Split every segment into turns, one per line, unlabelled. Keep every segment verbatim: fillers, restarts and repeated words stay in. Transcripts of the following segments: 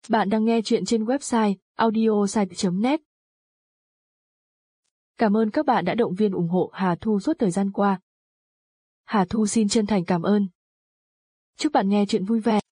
Bạn đang nghe chuyện trên website audiosite chấm net. Cảm ơn các bạn đã động viên ủng hộ Hà Thu suốt thời gian qua. Hà Thu xin chân thành cảm ơn. Chúc bạn nghe chuyện vui vẻ.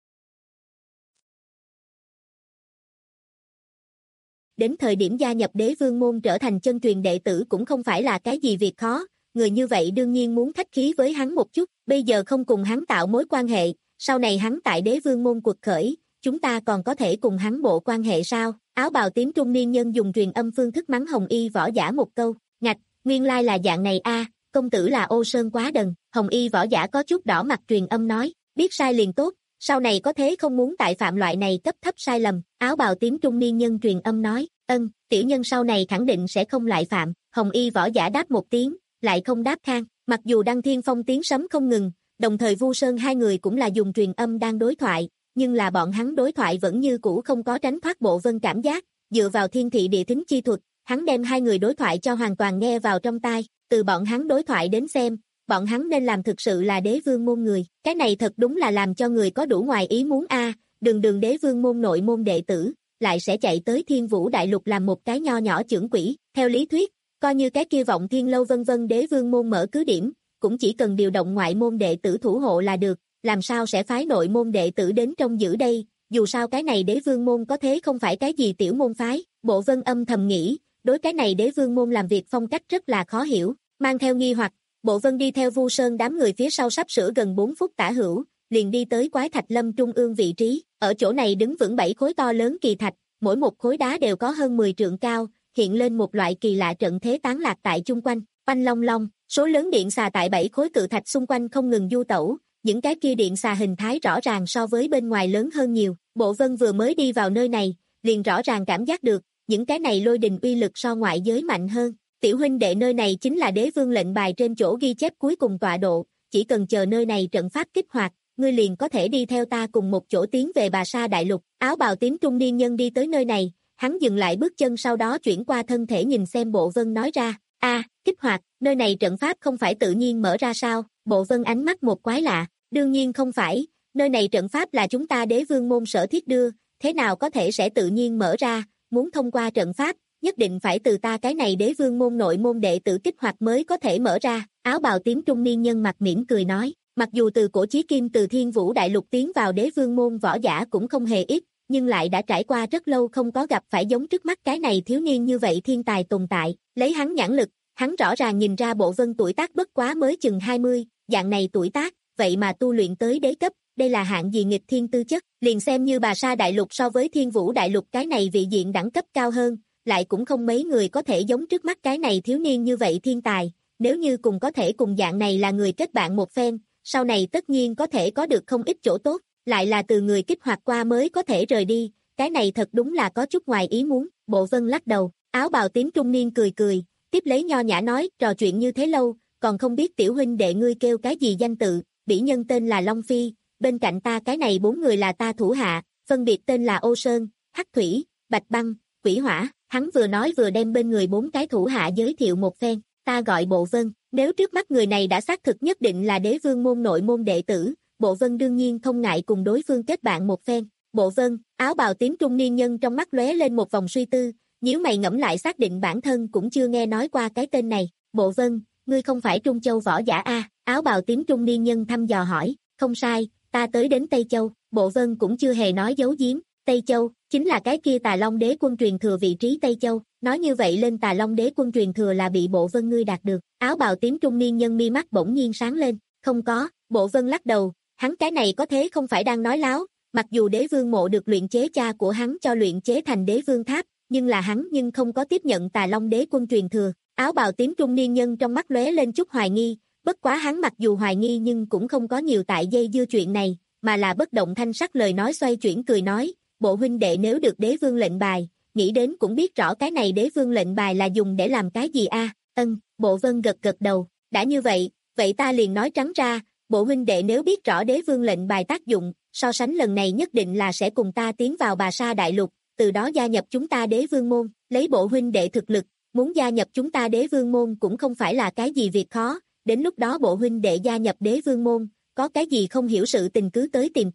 Đến thời điểm gia nhập Đế Vương môn trở thành chân truyền đệ tử cũng không phải là cái gì việc khó, người như vậy đương nhiên muốn khách khí với hắn một chút, bây giờ không cùng hắn tạo mối quan hệ, sau này hắn tại Đế Vương môn quật khởi, chúng ta còn có thể cùng hắn bộ quan hệ sao? Áo bào tím trung niên nhân dùng truyền âm phương thức mắng Hồng Y Võ Giả một câu, ngạch, nguyên lai là dạng này a, công tử là ô sơn quá đần. Hồng Y Võ Giả có chút đỏ mặt truyền âm nói, biết sai liền tốt, sau này có thế không muốn tại phạm loại này cấp thấp sai lầm. Áo bào tím trung niên nhân truyền âm nói, ân, tiểu nhân sau này khẳng định sẽ không lại phạm. Hồng Y Võ Giả đáp một tiếng, lại không đáp khang. Mặc dù Đăng Thiên Phong tiếng sấm không ngừng, đồng thời Vu Sơn hai người cũng là dùng truyền âm đang đối thoại, nhưng là bọn hắn đối thoại vẫn như cũ không có tránh thoát bộ vân cảm giác, dựa vào thiên thị địa thính chi thuật, hắn đem hai người đối thoại cho hoàn toàn nghe vào trong tai, từ bọn hắn đối thoại đến xem, bọn hắn nên làm thực sự là Đế Vương môn người, cái này thật đúng là làm cho người có đủ ngoài ý muốn a, đường đường Đế Vương môn nội môn đệ tử, lại sẽ chạy tới Thiên Vũ Đại Lục làm một cái nho nhỏ chưởng quỷ, theo lý thuyết, coi như cái kia Vọng Thiên lâu vân vân Đế Vương môn mở cứ điểm, cũng chỉ cần điều động ngoại môn đệ tử thủ hộ là được, làm sao sẽ phái nội môn đệ tử đến trong giữ đây, dù sao cái này Đế Vương môn có thế không phải cái gì tiểu môn phái, Bộ Vân âm thầm nghĩ, đối cái này Đế Vương môn làm việc phong cách rất là khó hiểu, mang theo nghi hoặc, Bộ Vân đi theo Vu Sơn đám người phía sau sắp sửa gần bốn phút tả hữu, liền đi tới Quái Thạch Lâm trung ương vị trí, ở chỗ này đứng vững bảy khối to lớn kỳ thạch, mỗi một khối đá đều có hơn mười trượng cao, hiện lên một loại kỳ lạ trận thế tán lạc tại chung quanh, oanh long long, số lớn điện xà tại bảy khối cự thạch xung quanh không ngừng du tẩu, những cái kia điện xà hình thái rõ ràng so với bên ngoài lớn hơn nhiều, Bộ Vân vừa mới đi vào nơi này, liền rõ ràng cảm giác được, những cái này lôi đình uy lực so ngoại giới mạnh hơn. Tiểu huynh đệ, nơi này chính là Đế Vương lệnh bài trên chỗ ghi chép cuối cùng tọa độ, chỉ cần chờ nơi này trận pháp kích hoạt, ngươi liền có thể đi theo ta cùng một chỗ tiến về Bà Sa Đại Lục. Áo bào tím trung niên nhân đi tới nơi này, hắn dừng lại bước chân sau đó chuyển qua thân thể nhìn xem Bộ Vân nói ra, a, kích hoạt, nơi này trận pháp không phải tự nhiên mở ra sao? Bộ Vân ánh mắt một quái lạ, đương nhiên không phải, nơi này trận pháp là chúng ta Đế Vương môn sở thiết đưa, thế nào có thể sẽ tự nhiên mở ra, muốn thông qua trận pháp, nhất định phải từ ta cái này Đế Vương môn nội môn đệ tử kích hoạt mới có thể mở ra. Áo bào tím trung niên nhân mặt mỉm cười nói, mặc dù từ cổ chí kim từ Thiên Vũ Đại Lục tiến vào Đế Vương môn võ giả cũng không hề ít, nhưng lại đã trải qua rất lâu không có gặp phải giống trước mắt cái này thiếu niên như vậy thiên tài tồn tại, lấy hắn nhãn lực, hắn rõ ràng nhìn ra Bộ Vân tuổi tác bất quá mới chừng hai mươi, dạng này tuổi tác, vậy mà tu luyện tới đế cấp, đây là hạng gì nghịch thiên tư chất, liền xem như Bà Sa Đại Lục so với Thiên Vũ Đại Lục cái này vị diện đẳng cấp cao hơn, lại cũng không mấy người có thể giống trước mắt cái này thiếu niên như vậy thiên tài, nếu như cùng có thể cùng dạng này là người kết bạn một phen, sau này tất nhiên có thể có được không ít chỗ tốt, lại là từ người kích hoạt qua mới có thể rời đi, cái này thật đúng là có chút ngoài ý muốn. Bộ Vân lắc đầu, áo bào tím trung niên cười cười, tiếp lấy nho nhã nói, trò chuyện như thế lâu, còn không biết tiểu huynh đệ ngươi kêu cái gì danh tự, bỉ nhân tên là Long Phi, bên cạnh ta cái này bốn người là ta thủ hạ, phân biệt tên là Ô Sơn, Hắc Thủy, Bạch Băng, Quỷ Hỏa, hắn vừa nói vừa đem bên người bốn cái thủ hạ giới thiệu một phen, ta gọi Bộ Vân, nếu trước mắt người này đã xác thực nhất định là Đế Vương môn nội môn đệ tử, Bộ Vân đương nhiên không ngại cùng đối phương kết bạn một phen. Bộ Vân, áo bào tím trung niên nhân trong mắt lóe lên một vòng suy tư, nhíu mày ngẫm lại xác định bản thân cũng chưa nghe nói qua cái tên này. Bộ Vân, ngươi không phải Trung Châu võ giả a? Áo bào tím trung niên nhân thăm dò hỏi. Không sai, ta tới đến Tây Châu. Bộ Vân cũng chưa hề nói giấu giếm. Tây Châu, chính là cái kia Tà Long Đế quân truyền thừa vị trí Tây Châu. Nói như vậy lên Tà Long Đế quân truyền thừa là bị Bộ Vân ngươi đạt được. Áo bào tím trung niên nhân mi mắt bỗng nhiên sáng lên. Không có, Bộ Vân lắc đầu. Hắn cái này có thế không phải đang nói láo, mặc dù Đế Vương mộ được luyện chế cha của hắn cho luyện chế thành Đế Vương tháp, nhưng là hắn nhưng không có tiếp nhận Tà Long Đế quân truyền thừa. Áo bào tím trung niên nhân trong mắt lóe lên chút hoài nghi, bất quá hắn mặc dù hoài nghi nhưng cũng không có nhiều tại dây dưa chuyện này, mà là bất động thanh sắc lời nói xoay chuyển cười nói, Bộ huynh đệ nếu được Đế Vương lệnh bài, nghĩ đến cũng biết rõ cái này Đế Vương lệnh bài là dùng để làm cái gì a? Ân, Bộ Vân gật gật đầu, đã như vậy, vậy ta liền nói trắng ra, Bộ huynh đệ nếu biết rõ Đế Vương lệnh bài tác dụng, so sánh lần này nhất định là sẽ cùng ta tiến vào Bà Sa Đại Lục, từ đó gia nhập chúng ta Đế Vương môn, lấy Bộ huynh đệ thực lực, muốn gia nhập chúng ta Đế Vương môn cũng không phải là cái gì việc khó, đến lúc đó Bộ huynh đệ gia nhập Đế Vương môn, có cái gì không hiểu sự tình cứ tới tìm ta,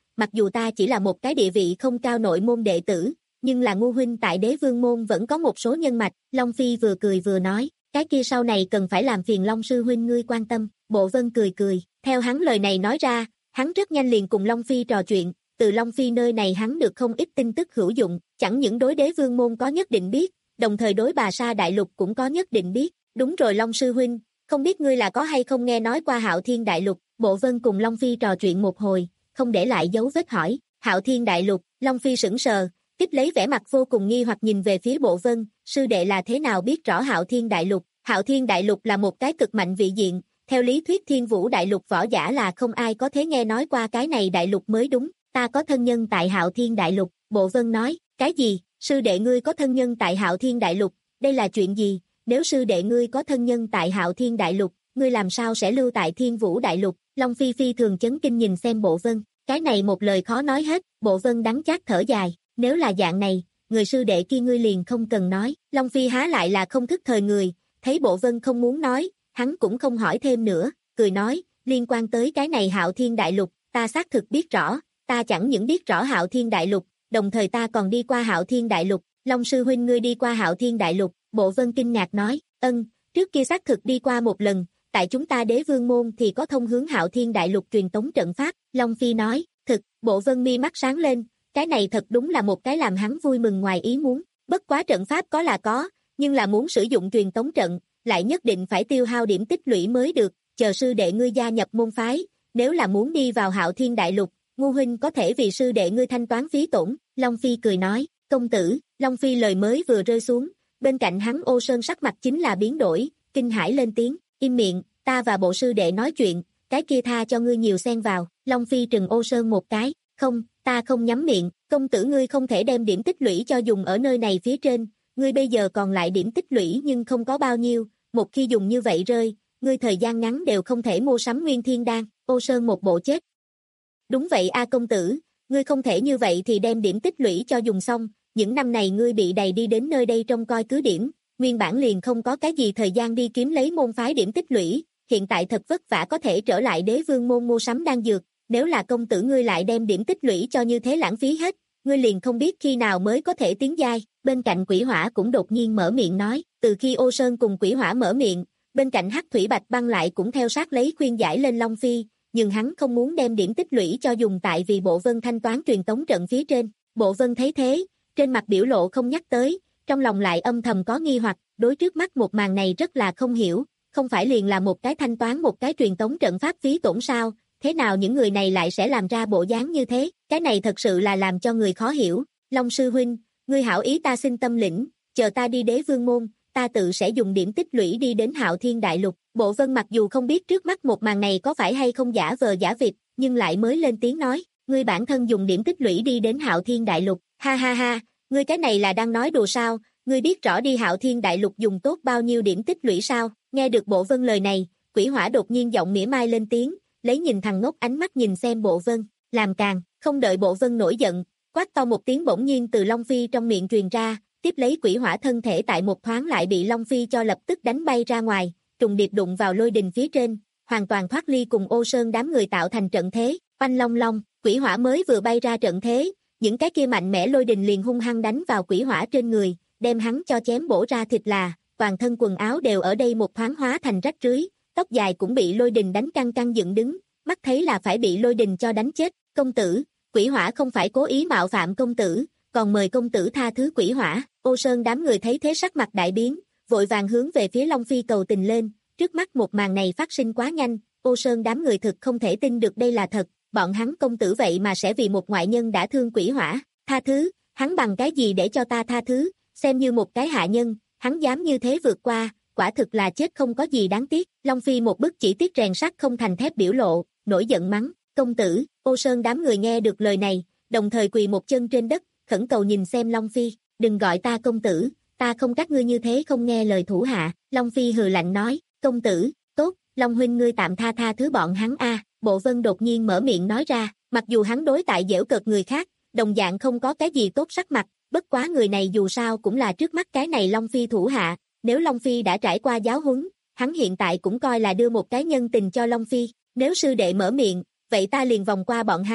mặc dù ta chỉ là một cái địa vị không cao nội môn đệ tử, nhưng là Ngô huynh tại Đế Vương môn vẫn có một số nhân mạch, Long Phi vừa cười vừa nói, cái kia sau này cần phải làm phiền Long sư huynh ngươi quan tâm, Bộ Vân cười cười, theo hắn lời này nói ra, hắn rất nhanh liền cùng Long Phi trò chuyện, từ Long Phi nơi này hắn được không ít tin tức hữu dụng, chẳng những đối Đế Vương môn có nhất định biết, đồng thời đối Bà Sa Đại Lục cũng có nhất định biết, đúng rồi Long sư huynh, không biết ngươi là có hay không nghe nói qua Hạo Thiên Đại Lục, Bộ Vân cùng Long Phi trò chuyện một hồi, không để lại dấu vết hỏi, Hạo Thiên Đại Lục, Long Phi sững sờ, tiếp lấy vẻ mặt vô cùng nghi hoặc nhìn về phía Bộ Vân, sư đệ là thế nào biết rõ Hạo Thiên Đại Lục, Hạo Thiên Đại Lục là một cái cực mạnh vị diện, theo lý thuyết Thiên Vũ Đại Lục võ giả là không ai có thể nghe nói qua cái này đại lục mới đúng, ta có thân nhân tại Hạo Thiên Đại Lục, Bộ Vân nói, cái gì, sư đệ ngươi có thân nhân tại Hạo Thiên Đại Lục, đây là chuyện gì, nếu sư đệ ngươi có thân nhân tại Hạo Thiên Đại Lục, ngươi làm sao sẽ lưu tại Thiên Vũ Đại Lục, Long Phi phi thường chấn kinh nhìn xem Bộ Vân, cái này một lời khó nói hết, Bộ Vân đắng chát thở dài, nếu là dạng này, người sư đệ kia ngươi liền không cần nói, Long Phi há lại là không thức thời người, thấy Bộ Vân không muốn nói, hắn cũng không hỏi thêm nữa, cười nói, liên quan tới cái này Hạo Thiên Đại Lục, ta xác thực biết rõ, ta chẳng những biết rõ Hạo Thiên Đại Lục, đồng thời ta còn đi qua Hạo Thiên Đại Lục, Long sư huynh ngươi đi qua Hạo Thiên Đại Lục, Bộ Vân kinh ngạc nói, ân, trước kia xác thực đi qua một lần, tại chúng ta Đế Vương môn thì có thông hướng Hạo Thiên Đại Lục truyền tống trận pháp, Long Phi nói, thực, Bộ Vân mi mắt sáng lên, cái này thật đúng là một cái làm hắn vui mừng ngoài ý muốn, bất quá trận pháp có là có, nhưng là muốn sử dụng truyền tống trận, lại nhất định phải tiêu hao điểm tích lũy mới được, chờ sư đệ ngươi gia nhập môn phái, nếu là muốn đi vào Hạo Thiên Đại Lục, Ngô huynh có thể vì sư đệ ngươi thanh toán phí tổn, Long Phi cười nói, công tử, Long Phi lời mới vừa rơi xuống, bên cạnh hắn Ô Sơn sắc mặt chính là biến đổi, kinh hãi lên tiếng, im miệng, ta và bộ sư đệ nói chuyện, cái kia tha cho ngươi nhiều xen vào, Long Phi trừng Ô Sơn một cái, không, ta không nhắm miệng, công tử ngươi không thể đem điểm tích lũy cho dùng ở nơi này phía trên, ngươi bây giờ còn lại điểm tích lũy nhưng không có bao nhiêu, một khi dùng như vậy rơi, ngươi thời gian ngắn đều không thể mua sắm nguyên thiên đan, Ô Sơn một bộ chết. Đúng vậy a công tử, ngươi không thể như vậy thì đem điểm tích lũy cho dùng xong, những năm này ngươi bị đầy đi đến nơi đây trông coi cứ điểm, nguyên bản liền không có cái gì thời gian đi kiếm lấy môn phái điểm tích lũy, hiện tại thật vất vả có thể trở lại Đế Vương môn mua sắm đan dược, nếu là công tử ngươi lại đem điểm tích lũy cho như thế lãng phí hết, ngươi liền không biết khi nào mới có thể tiến giai, bên cạnh Quỷ Hỏa cũng đột nhiên mở miệng nói, từ khi Ô Sơn cùng Quỷ Hỏa mở miệng, bên cạnh Hắc Thủy Bạch Băng lại cũng theo sát lấy khuyên giải lên Long Phi, nhưng hắn không muốn đem điểm tích lũy cho dùng tại vì Bộ Vân thanh toán truyền tống trận phía trên, Bộ Vân thấy thế, trên mặt biểu lộ không nhắc tới, trong lòng lại âm thầm có nghi hoặc, đối trước mắt một màn này rất là không hiểu, không phải liền là một cái thanh toán một cái truyền tống trận pháp phí tổn sao, thế nào những người này lại sẽ làm ra bộ dáng như thế, cái này thật sự là làm cho người khó hiểu, Long sư huynh, ngươi hảo ý ta xin tâm lĩnh, chờ ta đi Đế Vương môn, ta tự sẽ dùng điểm tích lũy đi đến Hạo Thiên Đại Lục, Bộ Vân mặc dù không biết trước mắt một màn này có phải hay không giả vờ giả vịt, nhưng lại mới lên tiếng nói, ngươi bản thân dùng điểm tích lũy đi đến Hạo Thiên Đại Lục, ha ha ha, ngươi cái này là đang nói đùa sao, ngươi biết rõ đi Hạo Thiên Đại Lục dùng tốt bao nhiêu điểm tích lũy sao, nghe được Bộ Vân lời này, Quỷ Hỏa đột nhiên giọng mỉa mai lên tiếng, lấy nhìn thằng ngốc ánh mắt nhìn xem Bộ Vân, làm càng, không đợi Bộ Vân nổi giận, quát to một tiếng bỗng nhiên từ Long Phi trong miệng truyền ra, tiếp lấy Quỷ Hỏa thân thể tại một thoáng lại bị Long Phi cho lập tức đánh bay ra ngoài, trùng điệp đụng vào lôi đình phía trên, hoàn toàn thoát ly cùng Ô Sơn đám người tạo thành trận thế, oanh long long, Quỷ Hỏa mới vừa bay ra trận thế, những cái kia mạnh mẽ lôi đình liền hung hăng đánh vào Quỷ Hỏa trên người, đem hắn cho chém bổ ra thịt là, toàn thân quần áo đều ở đây một thoáng hóa thành rách rưới, tóc dài cũng bị lôi đình đánh căng căng dựng đứng, mắt thấy là phải bị lôi đình cho đánh chết, công tử, Quỷ Hỏa không phải cố ý mạo phạm công tử, còn mời công tử tha thứ Quỷ Hỏa, Ô Sơn đám người thấy thế sắc mặt đại biến, vội vàng hướng về phía Long Phi cầu tình lên, trước mắt một màn này phát sinh quá nhanh, Ô Sơn đám người thực không thể tin được đây là thật, bọn hắn công tử vậy mà sẽ vì một ngoại nhân đã thương Quỷ Hỏa, tha thứ, hắn bằng cái gì để cho ta tha thứ, xem như một cái hạ nhân, hắn dám như thế vượt qua, quả thực là chết không có gì đáng tiếc, Long Phi một bức chỉ tiếc rèn sắt không thành thép biểu lộ, nổi giận mắng, công tử, Ô Sơn đám người nghe được lời này, đồng thời quỳ một chân trên đất, khẩn cầu nhìn xem Long Phi, đừng gọi ta công tử, ta không các ngươi như thế không nghe lời thủ hạ, Long Phi hừ lạnh nói, công tử, tốt, Long huynh ngươi tạm tha tha thứ bọn hắn a. Bộ Vân đột nhiên mở miệng nói ra, mặc dù hắn đối tại giễu cợt người khác, đồng dạng không có cái gì tốt sắc mặt, bất quá người này dù sao cũng là trước mắt cái này Long Phi thủ hạ, nếu Long Phi đã trải qua giáo huấn, hắn hiện tại cũng coi là đưa một cái nhân tình cho Long Phi, nếu sư đệ mở miệng, vậy ta liền vòng qua bọn hắn,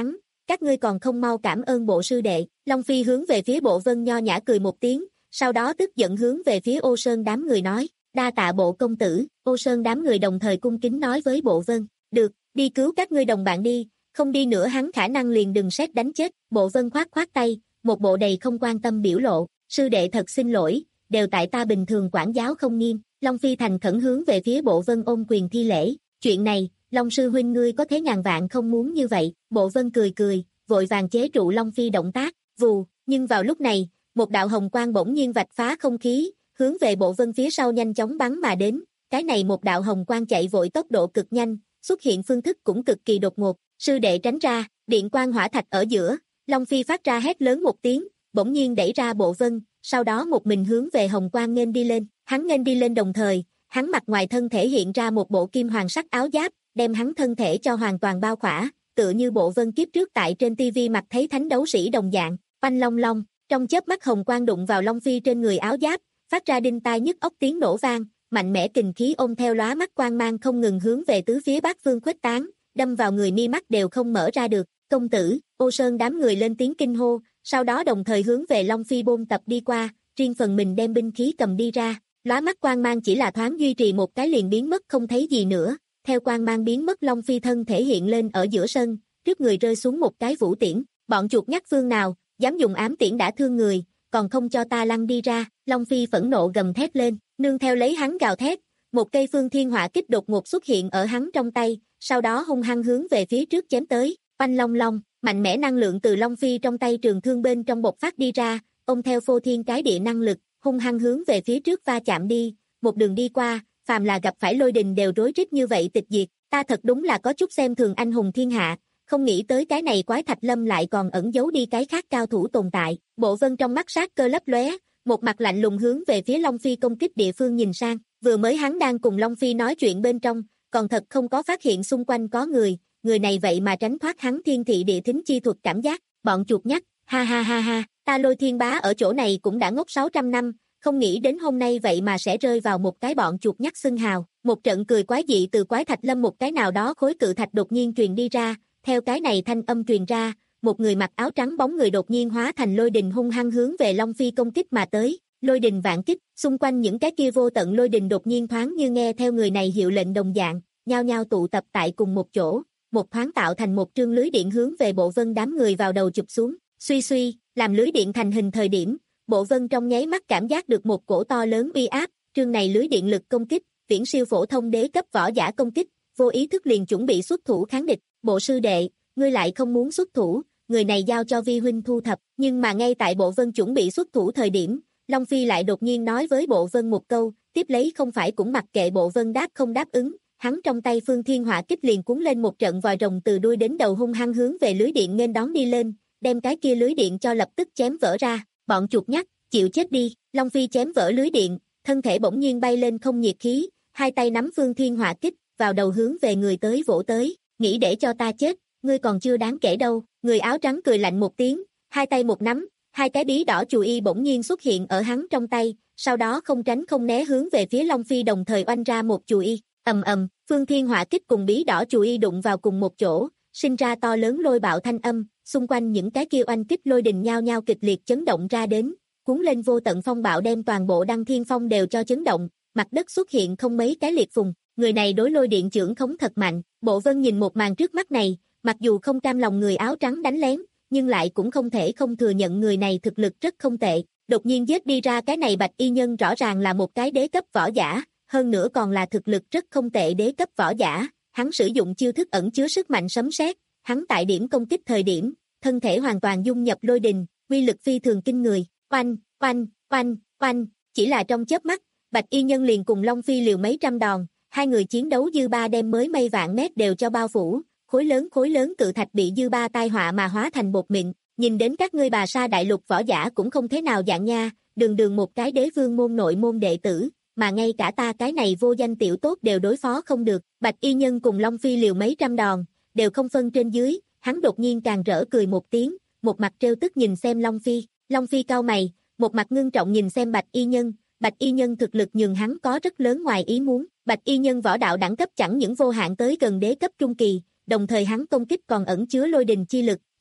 các ngươi còn không mau cảm ơn bộ sư đệ. Long Phi hướng về phía Bộ Vân nho nhã cười một tiếng, sau đó tức giận hướng về phía Ô Sơn đám người nói, đa tạ Bộ công tử. Ô Sơn đám người đồng thời cung kính nói với Bộ Vân, được, đi cứu các ngươi đồng bạn đi, không đi nữa hắn khả năng liền đừng xét đánh chết. Bộ Vân khoát khoát tay, một bộ đầy không quan tâm biểu lộ, sư đệ thật xin lỗi, đều tại ta bình thường quản giáo không nghiêm. Long Phi thành khẩn hướng về phía Bộ Vân ôm quyền thi lễ, chuyện này, Long sư huynh ngươi có thế ngàn vạn không muốn như vậy. Bộ Vân cười cười, vội vàng chế trụ Long Phi động tác, vù, nhưng vào lúc này, một đạo hồng quang bỗng nhiên vạch phá không khí, hướng về Bộ Vân phía sau nhanh chóng bắn mà đến. Cái này một đạo hồng quang chạy vội tốc độ cực nhanh, xuất hiện phương thức cũng cực kỳ đột ngột, sư đệ tránh ra, điện quang hỏa thạch ở giữa. Long Phi phát ra hét lớn một tiếng, bỗng nhiên đẩy ra Bộ Vân, sau đó một mình hướng về hồng quang nghênh đi lên. Hắn nghênh đi lên đồng thời, hắn mặt ngoài thân thể hiện ra một bộ kim hoàng sắc áo giáp, đem hắn thân thể cho hoàn toàn bao khỏa, tựa như Bộ Vân kiếp trước tại trên tivi mặt thấy thánh đấu sĩ đồng dạng. Oanh long long, trong chớp mắt hồng quang đụng vào Long Phi trên người áo giáp, phát ra đinh tai nhức óc tiếng nổ vang, mạnh mẽ kình khí ôm theo lóa mắt quang mang không ngừng hướng về tứ phía bát phương khuếch tán, đâm vào người mi mắt đều không mở ra được. Công tử, Ô Sơn đám người lên tiếng kinh hô, sau đó đồng thời hướng về Long Phi bôn tập đi qua, riêng phần mình đem binh khí cầm đi ra. Lóa mắt quang mang chỉ là thoáng duy trì một cái liền biến mất không thấy gì nữa. Theo quang mang biến mất, Long Phi thân thể hiện lên ở giữa sân, trước người rơi xuống một cái vũ tiễn. Bọn chuột nhắt phương nào, dám dùng ám tiễn đã thương người, còn không cho ta lăn đi ra. Long Phi phẫn nộ gầm thét lên, nương theo lấy hắn gào thét, một cây phương thiên hỏa kích đột ngột xuất hiện ở hắn trong tay, sau đó hung hăng hướng về phía trước chém tới. Oanh long long, mạnh mẽ năng lượng từ Long Phi trong tay trường thương bên trong bộc phát đi ra, ôm theo phô thiên cái địa năng lực, hung hăng hướng về phía trước va chạm đi, một đường đi qua, phàm là gặp phải lôi đình đều rối rít như vậy tịch diệt. Ta thật đúng là có chút xem thường anh hùng thiên hạ, không nghĩ tới cái này quái thạch lâm lại còn ẩn giấu đi cái khác cao thủ tồn tại. Bộ Vân trong mắt sát cơ lấp lóe, một mặt lạnh lùng hướng về phía Long Phi công kích địa phương nhìn sang, vừa mới hắn đang cùng Long Phi nói chuyện bên trong, còn thật không có phát hiện xung quanh có người, người này vậy mà tránh thoát hắn thiên thị địa thính chi thuật cảm giác. Bọn chuột nhắt, ha ha ha ha, ta Lôi Thiên Bá ở chỗ này cũng đã ngốc sáu trăm năm, không nghĩ đến hôm nay vậy mà sẽ rơi vào một cái bọn chuột nhắt xưng hào. Một trận cười quái dị từ quái thạch lâm một cái nào đó khối cự thạch đột nhiên truyền đi ra, theo cái này thanh âm truyền ra, một người mặc áo trắng bóng người đột nhiên hóa thành lôi đình hung hăng hướng về Long Phi công kích mà tới. Lôi đình vạn kích, xung quanh những cái kia vô tận lôi đình đột nhiên thoáng như nghe theo người này hiệu lệnh đồng dạng, nhao nhao tụ tập tại cùng một chỗ, một thoáng tạo thành một trương lưới điện hướng về Bộ Vân đám người vào đầu chụp xuống. Suy suy, làm lưới điện thành hình thời điểm, Bộ Vân trong nháy mắt cảm giác được một cổ to lớn uy áp, trương này lưới điện lực công kích, viễn siêu phổ thông đế cấp võ giả công kích, vô ý thức liền chuẩn bị xuất thủ kháng địch. Bộ sư đệ, ngươi lại không muốn xuất thủ, người này giao cho vi huynh thu thập. Nhưng mà ngay tại Bộ Vân chuẩn bị xuất thủ thời điểm, Long Phi lại đột nhiên nói với Bộ Vân một câu, tiếp lấy không phải cũng mặc kệ Bộ Vân đáp không đáp ứng, hắn trong tay phương thiên hỏa kích liền cuốn lên một trận vòi rồng từ đuôi đến đầu hung hăng hướng về lưới điện nghênh đón đi lên, đem cái kia lưới điện cho lập tức chém vỡ ra. Bọn chuột nhắt, chịu chết đi. Long Phi chém vỡ lưới điện, thân thể bỗng nhiên bay lên không nhiệt khí, hai tay nắm phương thiên hỏa kích, vào đầu hướng về người tới vỗ tới, nghĩ để cho ta chết, ngươi còn chưa đáng kể đâu. Người áo trắng cười lạnh một tiếng, hai tay một nắm, hai cái bí đỏ chù y bỗng nhiên xuất hiện ở hắn trong tay, sau đó không tránh không né hướng về phía Long Phi đồng thời oanh ra một chù y. Ầm ầm, phương thiên hỏa kích cùng bí đỏ chù y đụng vào cùng một chỗ, sinh ra to lớn lôi bạo thanh âm, xung quanh những cái kia oanh kích lôi đình nhao nhao kịch liệt chấn động ra đến, cuốn lên vô tận phong bạo đem toàn bộ Đăng Thiên Phong đều cho chấn động, mặt đất xuất hiện không mấy cái liệt phùng. Người này đối lôi điện chưởng khống thật mạnh. Bộ Vân nhìn một màn trước mắt này, mặc dù không cam lòng người áo trắng đánh lén, nhưng lại cũng không thể không thừa nhận người này thực lực rất không tệ. Đột nhiên giết đi ra cái này bạch y nhân rõ ràng là một cái đế cấp võ giả, hơn nữa còn là thực lực rất không tệ đế cấp võ giả. Hắn sử dụng chiêu thức ẩn chứa sức mạnh sấm sét, hắn tại điểm công kích thời điểm, thân thể hoàn toàn dung nhập lôi đình, uy lực phi thường kinh người. Oanh, oanh, oanh, oanh, chỉ là trong chớp mắt, bạch y nhân liền cùng Long Phi liều mấy trăm đòn, hai người chiến đấu dư ba đem mới mây vạn mét đều cho bao phủ, khối lớn khối lớn cự thạch bị dư ba tai họa mà hóa thành bột mịn. Nhìn đến các ngươi bà sa đại lục võ giả cũng không thế nào dạng nha, đường đường một cái đế vương môn nội môn đệ tử, mà ngay cả ta cái này vô danh tiểu tốt đều đối phó không được. Bạch y nhân cùng Long Phi liều mấy trăm đòn, đều không phân trên dưới, hắn đột nhiên càng rỡ cười một tiếng, một mặt trêu tức nhìn xem Long Phi. Long Phi cau mày, một mặt ngưng trọng nhìn xem bạch y nhân, bạch y nhân thực lực nhường hắn có rất lớn ngoài ý muốn. Bạch y nhân võ đạo đẳng cấp chẳng những vô hạn tới gần đế cấp trung kỳ, đồng thời hắn công kích còn ẩn chứa lôi đình chi lực,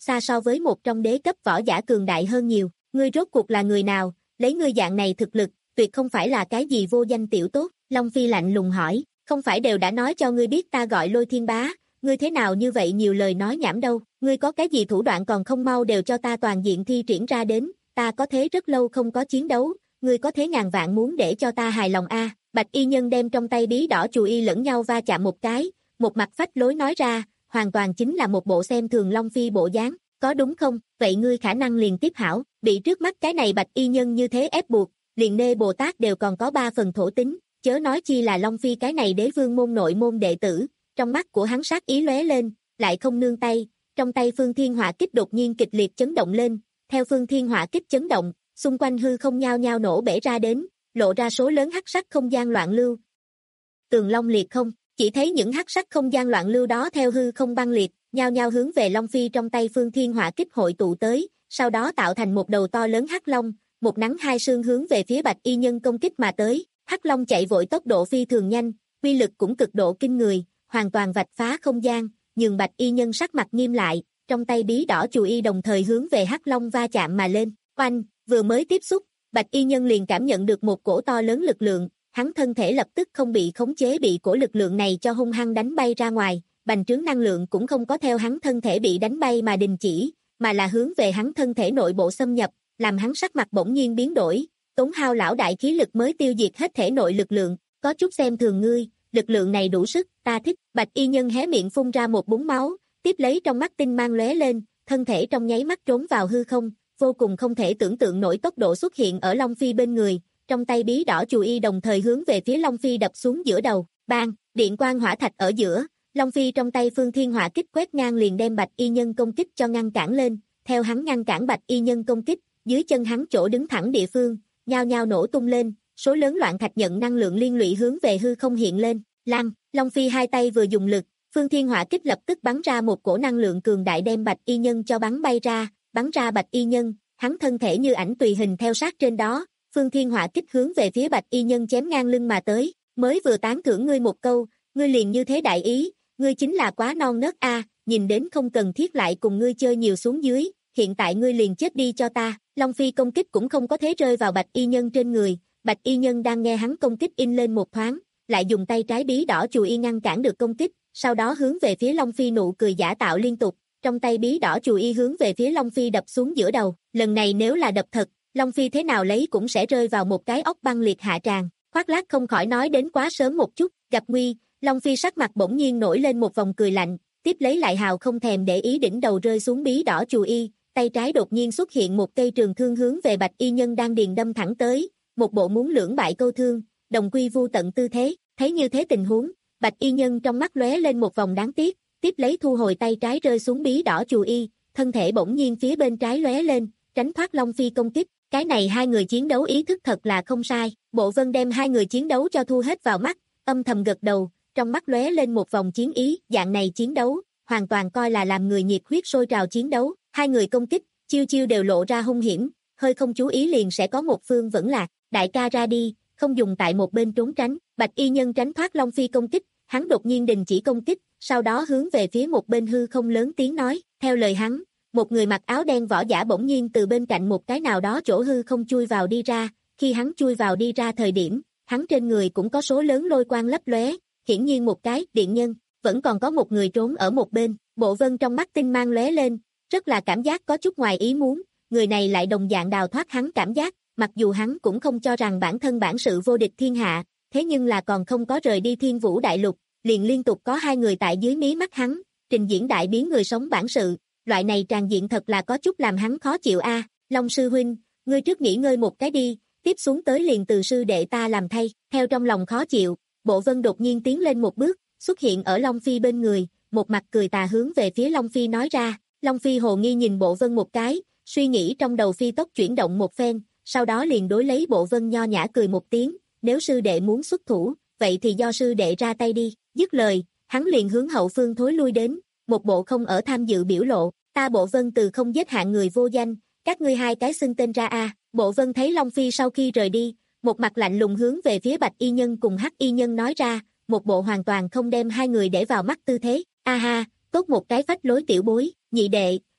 xa so với một trong đế cấp võ giả cường đại hơn nhiều. Ngươi rốt cuộc là người nào, lấy ngươi dạng này thực lực, tuyệt không phải là cái gì vô danh tiểu tốt. Long Phi lạnh lùng hỏi, không phải đều đã nói cho ngươi biết ta gọi Lôi Thiên Bá, ngươi thế nào như vậy nhiều lời nói nhảm đâu, ngươi có cái gì thủ đoạn còn không mau đều cho ta toàn diện thi triển ra đến, ta có thế rất lâu không có chiến đấu, ngươi có thế ngàn vạn muốn để cho ta hài lòng a. À. Bạch y nhân đem trong tay bí đỏ chù y lẫn nhau va chạm một cái, một mặt phách lối nói ra, hoàn toàn chính là một bộ xem thường Long Phi bộ dáng, có đúng không, vậy ngươi khả năng liền tiếp hảo, bị trước mắt cái này bạch y nhân như thế ép buộc, liền nê Bồ Tát đều còn có ba phần thổ tính, chớ nói chi là Long Phi cái này đế vương môn nội môn đệ tử, trong mắt của hắn sát ý lóe lên, lại không nương tay, trong tay Phương Thiên Hỏa Kích đột nhiên kịch liệt chấn động lên, theo Phương Thiên Hỏa Kích chấn động, xung quanh hư không nhao nhao nổ bể ra đến, lộ ra số lớn hắc sắc không gian loạn lưu. Tường Long liệt không, chỉ thấy những hắc sắc không gian loạn lưu đó theo hư không băng liệt, nhao nhao hướng về Long Phi trong tay Phương Thiên Hỏa Kích hội tụ tới, sau đó tạo thành một đầu to lớn hắc long, một nắng hai sương hướng về phía Bạch y nhân công kích mà tới. Hắc long chạy vội tốc độ phi thường nhanh, uy lực cũng cực độ kinh người, hoàn toàn vạch phá không gian, nhưng Bạch y nhân sắc mặt nghiêm lại, trong tay bí đỏ chù y đồng thời hướng về hắc long va chạm mà lên. Oanh, vừa mới tiếp xúc, Bạch y nhân liền cảm nhận được một cổ to lớn lực lượng, hắn thân thể lập tức không bị khống chế bị cổ lực lượng này cho hung hăng đánh bay ra ngoài, bành trướng năng lượng cũng không có theo hắn thân thể bị đánh bay mà đình chỉ, mà là hướng về hắn thân thể nội bộ xâm nhập, làm hắn sắc mặt bỗng nhiên biến đổi, tốn hao lão đại khí lực mới tiêu diệt hết thể nội lực lượng, có chút xem thường ngươi, lực lượng này đủ sức, ta thích. Bạch y nhân hé miệng phun ra một búng máu, tiếp lấy trong mắt tinh mang lóe lên, thân thể trong nháy mắt trốn vào hư không, vô cùng không thể tưởng tượng nổi tốc độ xuất hiện ở Long Phi bên người, trong tay bí đỏ chù y đồng thời hướng về phía Long Phi đập xuống giữa đầu, bang, điện quang hỏa thạch ở giữa, Long Phi trong tay Phương Thiên Hỏa Kích quét ngang liền đem Bạch y nhân công kích cho ngăn cản lên, theo hắn ngăn cản Bạch y nhân công kích, dưới chân hắn chỗ đứng thẳng địa phương, nhao nhao nổ tung lên, số lớn loạn thạch nhận năng lượng liên lụy hướng về hư không hiện lên, lan, Long Phi hai tay vừa dùng lực, Phương Thiên Hỏa Kích lập tức bắn ra một cổ năng lượng cường đại đem Bạch y nhân cho bắn bay ra, bắn ra Bạch y nhân, hắn thân thể như ảnh tùy hình theo sát trên đó, Phương Thiên Hỏa Kích hướng về phía Bạch y nhân chém ngang lưng mà tới, mới vừa tán thưởng ngươi một câu, ngươi liền như thế đại ý, ngươi chính là quá non nớt a, nhìn đến không cần thiết lại cùng ngươi chơi nhiều xuống dưới, hiện tại ngươi liền chết đi cho ta. Long Phi công kích cũng không có thế rơi vào Bạch y nhân trên người, Bạch y nhân đang nghe hắn công kích in lên một thoáng, lại dùng tay trái bí đỏ chù y ngăn cản được công kích, sau đó hướng về phía Long Phi nụ cười giả tạo liên tục, trong tay bí đỏ chù y hướng về phía Long Phi đập xuống giữa đầu, lần này nếu là đập thật, Long Phi thế nào lấy cũng sẽ rơi vào một cái ốc băng liệt hạ tràng. Khoác Lác không khỏi nói đến quá sớm một chút, gặp nguy, Long Phi sắc mặt bỗng nhiên nổi lên một vòng cười lạnh, tiếp lấy lại hào không thèm để ý đỉnh đầu rơi xuống bí đỏ chù y, tay trái đột nhiên xuất hiện một cây trường thương hướng về Bạch y nhân đang điền đâm thẳng tới, một bộ muốn lưỡng bại câu thương, đồng quy vu tận tư thế, thấy như thế tình huống, Bạch y nhân trong mắt lóe lên một vòng đáng tiếc, tiếp lấy thu hồi tay trái rơi xuống bí đỏ chù y, thân thể bỗng nhiên phía bên trái lóe lên, tránh thoát Long Phi công kích, cái này hai người chiến đấu ý thức thật là không sai, Bộ Vân đem hai người chiến đấu cho thu hết vào mắt, âm thầm gật đầu, trong mắt lóe lên một vòng chiến ý, dạng này chiến đấu, hoàn toàn coi là làm người nhiệt huyết sôi trào chiến đấu, hai người công kích, chiêu chiêu đều lộ ra hung hiểm, hơi không chú ý liền sẽ có một phương vẫn lạc, đại ca ra đi, không dùng tại một bên trốn tránh, Bạch y nhân tránh thoát Long Phi công kích, hắn đột nhiên đình chỉ công kích, sau đó hướng về phía một bên hư không lớn tiếng nói, theo lời hắn, một người mặc áo đen võ giả bỗng nhiên từ bên cạnh một cái nào đó chỗ hư không chui vào đi ra, khi hắn chui vào đi ra thời điểm, hắn trên người cũng có số lớn lôi quang lấp lóe, hiển nhiên một cái điện nhân, vẫn còn có một người trốn ở một bên, Bộ Vân trong mắt tinh mang lóe lên, rất là cảm giác có chút ngoài ý muốn, người này lại đồng dạng đào thoát hắn cảm giác, mặc dù hắn cũng không cho rằng bản thân bản sự vô địch thiên hạ, thế nhưng là còn không có rời đi Thiên Vũ Đại Lục, liền liên tục có hai người tại dưới mí mắt hắn, trình diễn đại biến người sống bản sự, loại này tràn diện thật là có chút làm hắn khó chịu a. Long sư huynh, ngươi trước nghỉ ngơi một cái đi, tiếp xuống tới liền từ sư đệ ta làm thay, theo trong lòng khó chịu, Bộ Vân đột nhiên tiến lên một bước, xuất hiện ở Long Phi bên người, một mặt cười tà hướng về phía Long Phi nói ra, Long Phi hồ nghi nhìn Bộ Vân một cái, suy nghĩ trong đầu phi tốc chuyển động một phen, sau đó liền đối lấy Bộ Vân nho nhã cười một tiếng, nếu sư đệ muốn xuất thủ, vậy thì do sư đệ ra tay đi, dứt lời, hắn liền hướng hậu phương thối lui đến, một bộ không ở tham dự biểu lộ, ta Bộ Vân từ không giết hạng người vô danh, các ngươi hai cái xưng tên ra a. Bộ Vân thấy Long Phi sau khi rời đi, một mặt lạnh lùng hướng về phía Bạch y nhân cùng Hắc y nhân nói ra, một bộ hoàn toàn không đem hai người để vào mắt tư thế, a ha, tốt một cái phách lối tiểu bối, nhị đệ,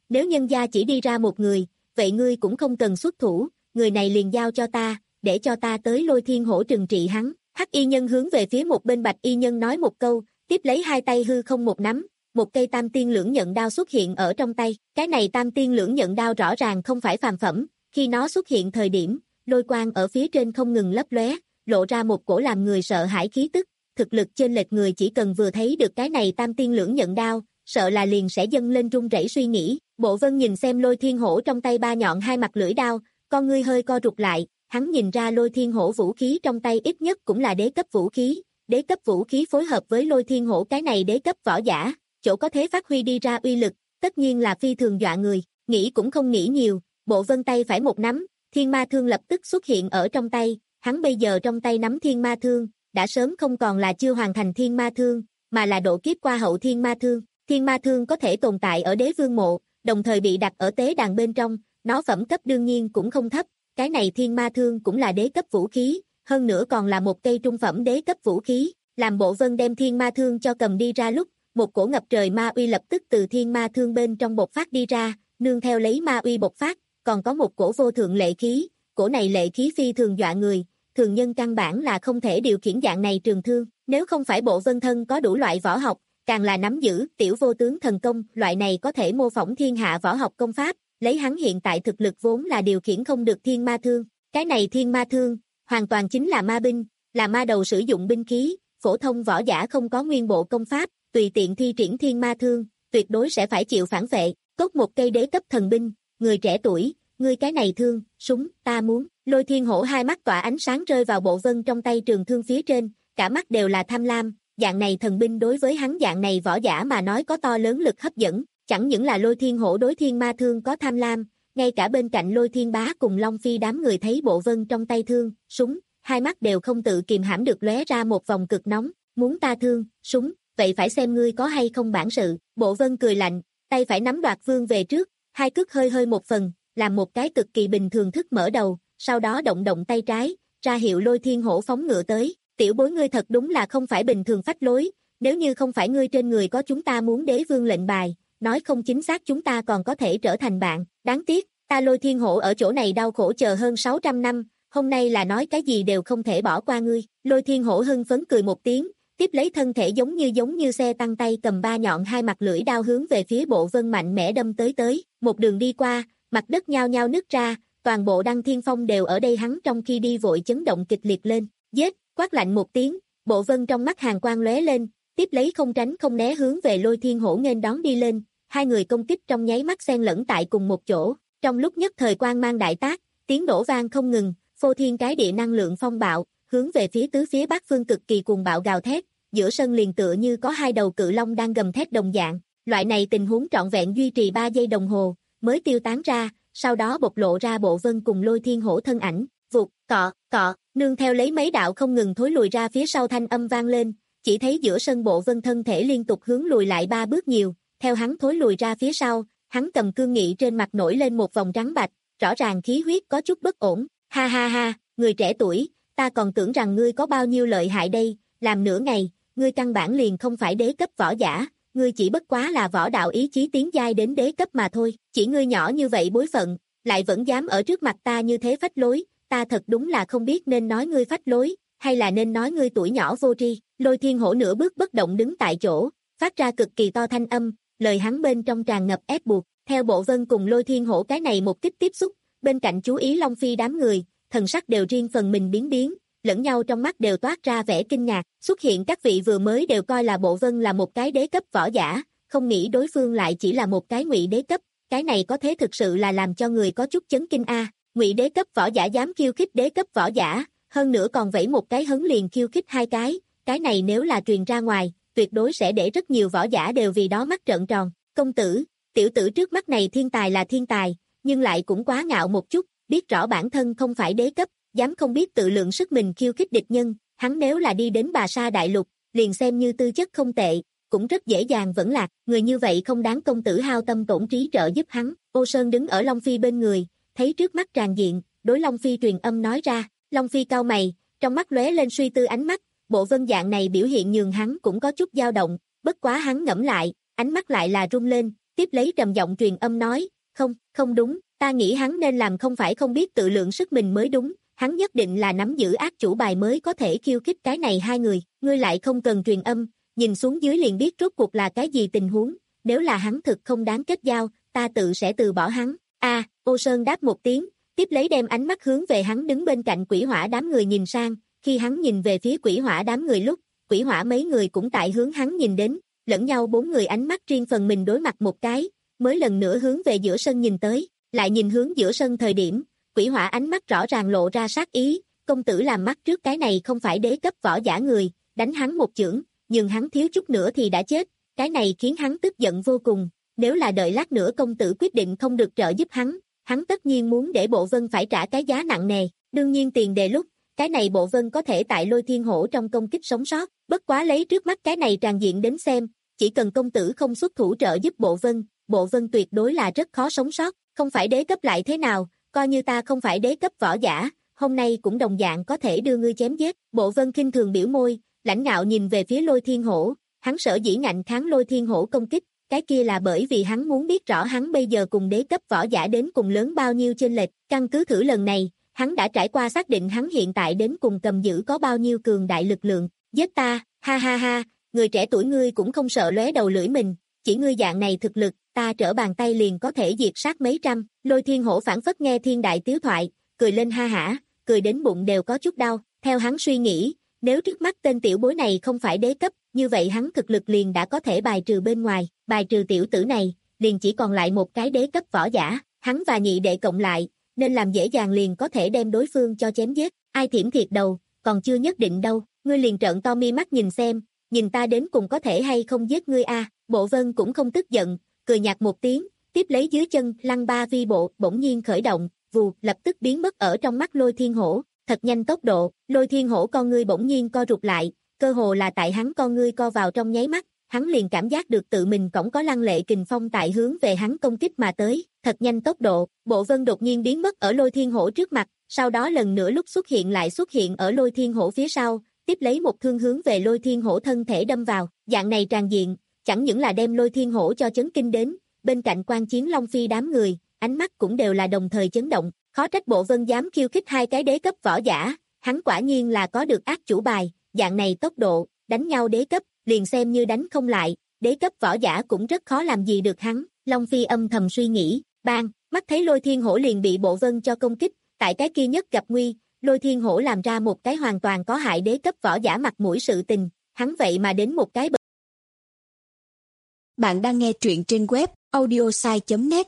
nếu nhân gia chỉ đi ra một người, vậy ngươi cũng không cần xuất thủ, người này liền giao cho ta, để cho ta tới Lôi Thiên Hổ trừng trị hắn. Hắc y nhân hướng về phía một bên bạch y nhân nói một câu, tiếp lấy hai tay hư không một nắm, một cây tam tiên lưỡng nhận đao xuất hiện ở trong tay. Cái này tam tiên lưỡng nhận đao rõ ràng không phải phàm phẩm, khi nó xuất hiện thời điểm, lôi quang ở phía trên không ngừng lấp lóe, lộ ra một cổ làm người sợ hãi khí tức. Thực lực chênh lệch người chỉ cần vừa thấy được cái này tam tiên lưỡng nhận đao, sợ là liền sẽ dâng lên run rẩy suy nghĩ. Bộ Vân nhìn xem Lôi Thiên Hổ trong tay ba nhọn hai mặt lưỡi đao, con ngươi hơi co rụt lại, hắn nhìn ra Lôi Thiên Hổ vũ khí trong tay ít nhất cũng là đế cấp vũ khí, đế cấp vũ khí phối hợp với Lôi Thiên Hổ cái này đế cấp võ giả, chỗ có thể phát huy đi ra uy lực, tất nhiên là phi thường dọa người. Nghĩ cũng không nghĩ nhiều, Bộ Vân tay phải một nắm, thiên ma thương lập tức xuất hiện ở trong tay, hắn bây giờ trong tay nắm thiên ma thương, đã sớm không còn là chưa hoàn thành thiên ma thương, mà là độ kiếp qua hậu thiên ma thương. Thiên ma thương có thể tồn tại ở đế vương mộ, đồng thời bị đặt ở tế đàn bên trong, nó phẩm cấp đương nhiên cũng không thấp, cái này thiên ma thương cũng là đế cấp vũ khí, hơn nữa còn là một cây trung phẩm đế cấp vũ khí. Làm Bộ Vân đem thiên ma thương cho cầm đi ra lúc, một cổ ngập trời ma uy lập tức từ thiên ma thương bên trong bộc phát đi ra, nương theo lấy ma uy bộc phát, còn có một cổ vô thượng lệ khí, cổ này lệ khí phi thường dọa người, thường nhân căn bản là không thể điều khiển dạng này trường thương, nếu không phải Bộ Vân thân có đủ loại võ học, càng là nắm giữ tiểu vô tướng thần công, loại này có thể mô phỏng thiên hạ võ học công pháp, lấy hắn hiện tại thực lực vốn là điều khiển không được thiên ma thương. Cái này thiên ma thương, hoàn toàn chính là ma binh, là ma đầu sử dụng binh khí, phổ thông võ giả không có nguyên bộ công pháp, tùy tiện thi triển thiên ma thương, tuyệt đối sẽ phải chịu phản vệ. Cốt một cây đế cấp thần binh, người trẻ tuổi, ngươi cái này thương, súng, ta muốn. Lôi Thiên Hổ hai mắt tỏa ánh sáng rơi vào Bộ Vân trong tay trường thương phía trên, cả mắt đều là tham lam, dạng này thần binh đối với hắn dạng này võ giả mà nói có to lớn lực hấp dẫn, chẳng những là Lôi Thiên Hổ đối thiên ma thương có tham lam, ngay cả bên cạnh Lôi Thiên Bá cùng Long Phi đám người thấy Bộ Vân trong tay thương, súng, hai mắt đều không tự kìm hãm được lóe ra một vòng cực nóng, muốn ta thương, súng, vậy phải xem ngươi có hay không bản sự. Bộ Vân cười lạnh, tay phải nắm đoạt vương về trước, hai cước hơi hơi một phần, làm một cái cực kỳ bình thường thức mở đầu, sau đó động động tay trái, ra hiệu Lôi Thiên Hổ phóng ngựa tới. Tiểu bối ngươi thật đúng là không phải bình thường phách lối, nếu như không phải ngươi trên người có chúng ta muốn đế vương lệnh bài, nói không chính xác chúng ta còn có thể trở thành bạn, đáng tiếc, ta Lôi Thiên Hổ ở chỗ này đau khổ chờ hơn sáu trăm năm, hôm nay là nói cái gì đều không thể bỏ qua ngươi. Lôi Thiên Hổ hưng phấn cười một tiếng, tiếp lấy thân thể giống như giống như xe tăng tay cầm ba nhọn hai mặt lưỡi đao hướng về phía Bộ Vân mạnh mẽ đâm tới tới, một đường đi qua, mặt đất nhao nhao nứt ra, toàn bộ Đăng Thiên Phong đều ở đây hắn trong khi đi vội chấn động kịch liệt lên, giết, quát lạnh một tiếng, Bộ Vân trong mắt hàn quang lóe lên, tiếp lấy không tránh không né hướng về Lôi Thiên Hổ nghênh đón đi lên, hai người công kích trong nháy mắt xen lẫn tại cùng một chỗ, trong lúc nhất thời quang mang đại tác, tiếng nổ vang không ngừng, phô thiên cái địa năng lượng phong bạo, hướng về phía tứ phía bắc phương cực kỳ cuồng bạo gào thét, giữa sân liền tựa như có hai đầu cự long đang gầm thét đồng dạng, loại này tình huống trọn vẹn duy trì ba giây đồng hồ, mới tiêu tán ra, sau đó bộc lộ ra Bộ Vân cùng Lôi Thiên Hổ thân ảnh, vụt, cọ, cọ, nương theo lấy mấy đạo không ngừng thối lùi ra phía sau thanh âm vang lên, chỉ thấy giữa sân Bộ Vân thân thể liên tục hướng lùi lại ba bước nhiều, theo hắn thối lùi ra phía sau, hắn cầm cương nghị trên mặt nổi lên một vòng trắng bạch, rõ ràng khí huyết có chút bất ổn, ha ha ha, người trẻ tuổi, ta còn tưởng rằng ngươi có bao nhiêu lợi hại đây, làm nửa ngày, ngươi căn bản liền không phải đế cấp võ giả, ngươi chỉ bất quá là võ đạo ý chí tiến giai đến đế cấp mà thôi, chỉ ngươi nhỏ như vậy bối phận, lại vẫn dám ở trước mặt ta như thế phách lối, ta thật đúng là không biết nên nói ngươi phách lối, hay là nên nói ngươi tuổi nhỏ vô tri. Lôi Thiên Hổ nửa bước bất động đứng tại chỗ, phát ra cực kỳ to thanh âm, lời hắn bên trong tràn ngập ép buộc, theo Bộ Vân cùng Lôi Thiên Hổ cái này một kích tiếp xúc, bên cạnh chú ý Long Phi đám người, thần sắc đều riêng phần mình biến biến, lẫn nhau trong mắt đều toát ra vẻ kinh ngạc, xuất hiện các vị vừa mới đều coi là Bộ Vân là một cái đế cấp võ giả, không nghĩ đối phương lại chỉ là một cái ngụy đế cấp, cái này có thế thực sự là làm cho người có chút chấn kinh a, ngụy đế cấp võ giả dám khiêu khích đế cấp võ giả, hơn nữa còn vẫy một cái hấn liền khiêu khích hai cái, cái này nếu là truyền ra ngoài, tuyệt đối sẽ để rất nhiều võ giả đều vì đó mắt trợn tròn. Công tử, tiểu tử trước mắt này thiên tài là thiên tài, nhưng lại cũng quá ngạo một chút, biết rõ bản thân không phải đế cấp, dám không biết tự lượng sức mình khiêu khích địch nhân, hắn nếu là đi đến Bà Sa Đại Lục, liền xem như tư chất không tệ, cũng rất dễ dàng vẫn lạc, người như vậy không đáng công tử hao tâm tổn trí trợ giúp hắn. Ô Sơn đứng ở Long Phi bên người, thấy trước mắt tràn diện, đối Long Phi truyền âm nói ra, Long Phi cau mày, trong mắt lóe lên suy tư ánh mắt, Bộ Vân dạng này biểu hiện nhường hắn cũng có chút dao động, bất quá hắn ngẫm lại, ánh mắt lại là rung lên, tiếp lấy trầm giọng truyền âm nói, không, không đúng, ta nghĩ hắn nên làm không phải không biết tự lượng sức mình mới đúng, hắn nhất định là nắm giữ ác chủ bài mới có thể khiêu khích cái này hai người, ngươi lại không cần truyền âm, nhìn xuống dưới liền biết rốt cuộc là cái gì tình huống, nếu là hắn thực không đáng kết giao, ta tự sẽ từ bỏ hắn. A, Ô Sơn đáp một tiếng, tiếp lấy đem ánh mắt hướng về hắn đứng bên cạnh quỷ hỏa đám người nhìn sang, khi hắn nhìn về phía quỷ hỏa đám người lúc, quỷ hỏa mấy người cũng tại hướng hắn nhìn đến, lẫn nhau bốn người ánh mắt riêng phần mình đối mặt một cái, mới lần nữa hướng về giữa sân nhìn tới, lại nhìn hướng giữa sân thời điểm, quỷ hỏa ánh mắt rõ ràng lộ ra sát ý, công tử làm mắt trước cái này không phải đế cấp võ giả người, đánh hắn một chưởng, nhưng hắn thiếu chút nữa thì đã chết, cái này khiến hắn tức giận vô cùng, nếu là đợi lát nữa công tử quyết định không được trợ giúp hắn, hắn tất nhiên muốn để Bộ Vân phải trả cái giá nặng nề, đương nhiên tiền đề lúc, cái này Bộ Vân có thể tại Lôi Thiên Hổ trong công kích sống sót, bất quá lấy trước mắt cái này tràn diện đến xem, chỉ cần công tử không xuất thủ trợ giúp Bộ Vân, Bộ Vân tuyệt đối là rất khó sống sót, không phải đế cấp lại thế nào, coi như ta không phải đế cấp võ giả, hôm nay cũng đồng dạng có thể đưa ngươi chém giết, Bộ Vân khinh thường biểu môi, lãnh ngạo nhìn về phía Lôi Thiên Hổ, hắn sở dĩ ngạnh kháng Lôi Thiên Hổ công kích, cái kia là bởi vì hắn muốn biết rõ hắn bây giờ cùng đế cấp võ giả đến cùng lớn bao nhiêu chênh lệch, căn cứ thử lần này, hắn đã trải qua xác định hắn hiện tại đến cùng cầm giữ có bao nhiêu cường đại lực lượng, giết ta, ha ha ha, người trẻ tuổi ngươi cũng không sợ lóe đầu lưỡi mình, chỉ ngươi dạng này thực lực, ta trở bàn tay liền có thể diệt sát mấy trăm, Lôi Thiên Hổ phản phất nghe thiên đại tiếu thoại, cười lên ha hả, cười đến bụng đều có chút đau, theo hắn suy nghĩ, nếu trước mắt tên tiểu bối này không phải đế cấp, như vậy hắn thực lực liền đã có thể bài trừ bên ngoài, bài trừ tiểu tử này, liền chỉ còn lại một cái đế cấp võ giả, hắn và nhị đệ cộng lại, nên làm dễ dàng liền có thể đem đối phương cho chém giết, ai thiểm thiệt đầu, còn chưa nhất định đâu, ngươi liền trợn to mi mắt nhìn xem, nhìn ta đến cùng có thể hay không giết ngươi a, Bộ Vân cũng không tức giận, cười nhạt một tiếng, tiếp lấy dưới chân lăng ba vi bộ bỗng nhiên khởi động, vù, lập tức biến mất ở trong mắt Lôi Thiên Hổ, thật nhanh tốc độ, Lôi Thiên Hổ con ngươi bỗng nhiên co rụt lại, cơ hồ là tại hắn con ngươi co vào trong nháy mắt, hắn liền cảm giác được tự mình cổng có lăng lệ kình phong tại hướng về hắn công kích mà tới, thật nhanh tốc độ, Bộ Vân đột nhiên biến mất ở Lôi Thiên Hổ trước mặt, sau đó lần nữa lúc xuất hiện lại xuất hiện ở Lôi Thiên Hổ phía sau, tiếp lấy một thương hướng về Lôi Thiên Hổ thân thể đâm vào, dạng này tràn diện, chẳng những là đem Lôi Thiên Hổ cho chấn kinh đến, bên cạnh quan chiến Long Phi đám người, ánh mắt cũng đều là đồng thời chấn động, khó trách Bộ Vân dám khiêu khích hai cái đế cấp võ giả, hắn quả nhiên là có được ác chủ bài, dạng này tốc độ, đánh nhau đế cấp, liền xem như đánh không lại, đế cấp võ giả cũng rất khó làm gì được hắn, Long Phi âm thầm suy nghĩ, bang, mắt thấy Lôi Thiên Hổ liền bị Bộ Vân cho công kích, tại cái kia nhất gặp nguy, Lôi Thiên Hổ làm ra một cái hoàn toàn có hại đế cấp võ giả mặt mũi sự tình, hắn vậy mà đến một cái bờ.
Bạn đang nghe truyện trên web audiosai chấm net.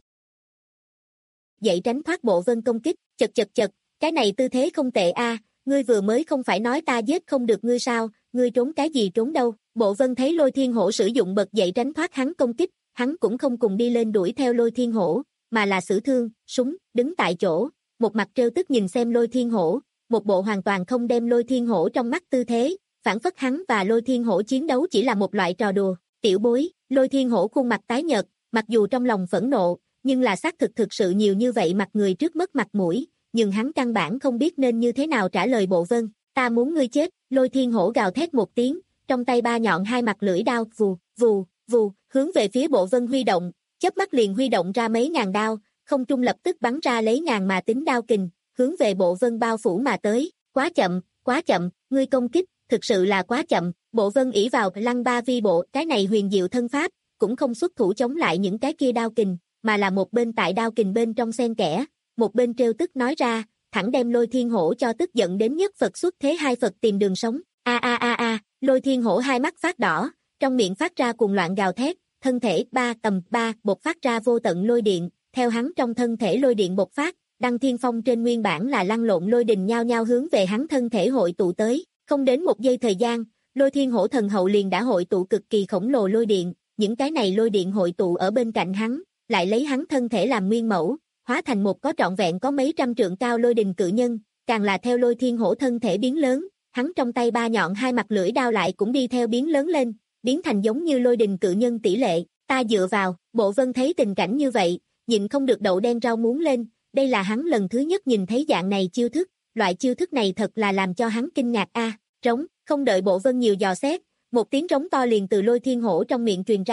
Dậy tránh thoát Bộ Vân công kích, chật chật chật, cái này tư thế không tệ a, ngươi vừa mới không phải nói ta giết không được ngươi sao, ngươi trốn cái gì trốn đâu, Bộ Vân thấy Lôi Thiên Hổ sử dụng bật dậy tránh thoát hắn công kích, hắn cũng không cùng đi lên đuổi theo Lôi Thiên Hổ, mà là sử thương, súng, đứng tại chỗ, một mặt trêu tức nhìn xem Lôi Thiên Hổ, một bộ hoàn toàn không đem Lôi Thiên Hổ trong mắt tư thế, phản phất hắn và Lôi Thiên Hổ chiến đấu chỉ là một loại trò đùa, tiểu bối, Lôi Thiên Hổ khuôn mặt tái nhợt, mặc dù trong lòng phẫn nộ, nhưng là xác thực thực sự nhiều như vậy mặt người trước mất mặt mũi, nhưng hắn căn bản không biết nên như thế nào trả lời Bộ Vân, ta muốn ngươi chết, Lôi Thiên Hổ gào thét một tiếng, trong tay ba nhọn hai mặt lưỡi đao, vù, vù, vù, hướng về phía Bộ Vân huy động, chớp mắt liền huy động ra mấy ngàn đao, không trung lập tức bắn ra lấy ngàn mà tính đao kình, hướng về Bộ Vân bao phủ mà tới, quá chậm, quá chậm, ngươi công kích, thực sự là quá chậm, Bộ Vân ỷ vào lăng ba vi bộ, cái này huyền diệu thân pháp, cũng không xuất thủ chống lại những cái kia đao kình, mà là một bên tại đao kình bên trong xen kẽ, một bên trêu tức nói ra, thẳng đem Lôi Thiên Hổ cho tức giận đến nhất Phật xuất thế hai Phật tìm đường sống, a a a a, Lôi Thiên Hổ hai mắt phát đỏ, trong miệng phát ra cuồng loạn gào thét, thân thể ba tầm ba bộc phát ra vô tận lôi điện, theo hắn trong thân thể lôi điện bộc phát, Đăng Thiên Phong trên nguyên bản là lăn lộn lôi đình nhao nhao hướng về hắn thân thể hội tụ tới, không đến một giây thời gian, Lôi Thiên Hổ thần hậu liền đã hội tụ cực kỳ khổng lồ lôi điện, những cái này lôi điện hội tụ ở bên cạnh hắn, lại lấy hắn thân thể làm nguyên mẫu, hóa thành một có trọn vẹn có mấy trăm trượng cao lôi đình cự nhân, càng là theo Lôi Thiên Hổ thân thể biến lớn, hắn trong tay ba nhọn hai mặt lưỡi đao lại cũng đi theo biến lớn lên, biến thành giống như lôi đình cự nhân tỷ lệ, ta dựa vào, Bộ Vân thấy tình cảnh như vậy, nhịn không được đậu đen rau muống lên, đây là hắn lần thứ nhất nhìn thấy dạng này chiêu thức, loại chiêu thức này thật là làm cho hắn kinh ngạc a, à, trống, không đợi Bộ Vân nhiều dò xét, một tiếng trống to liền từ Lôi Thiên Hổ trong miệng truyền ra,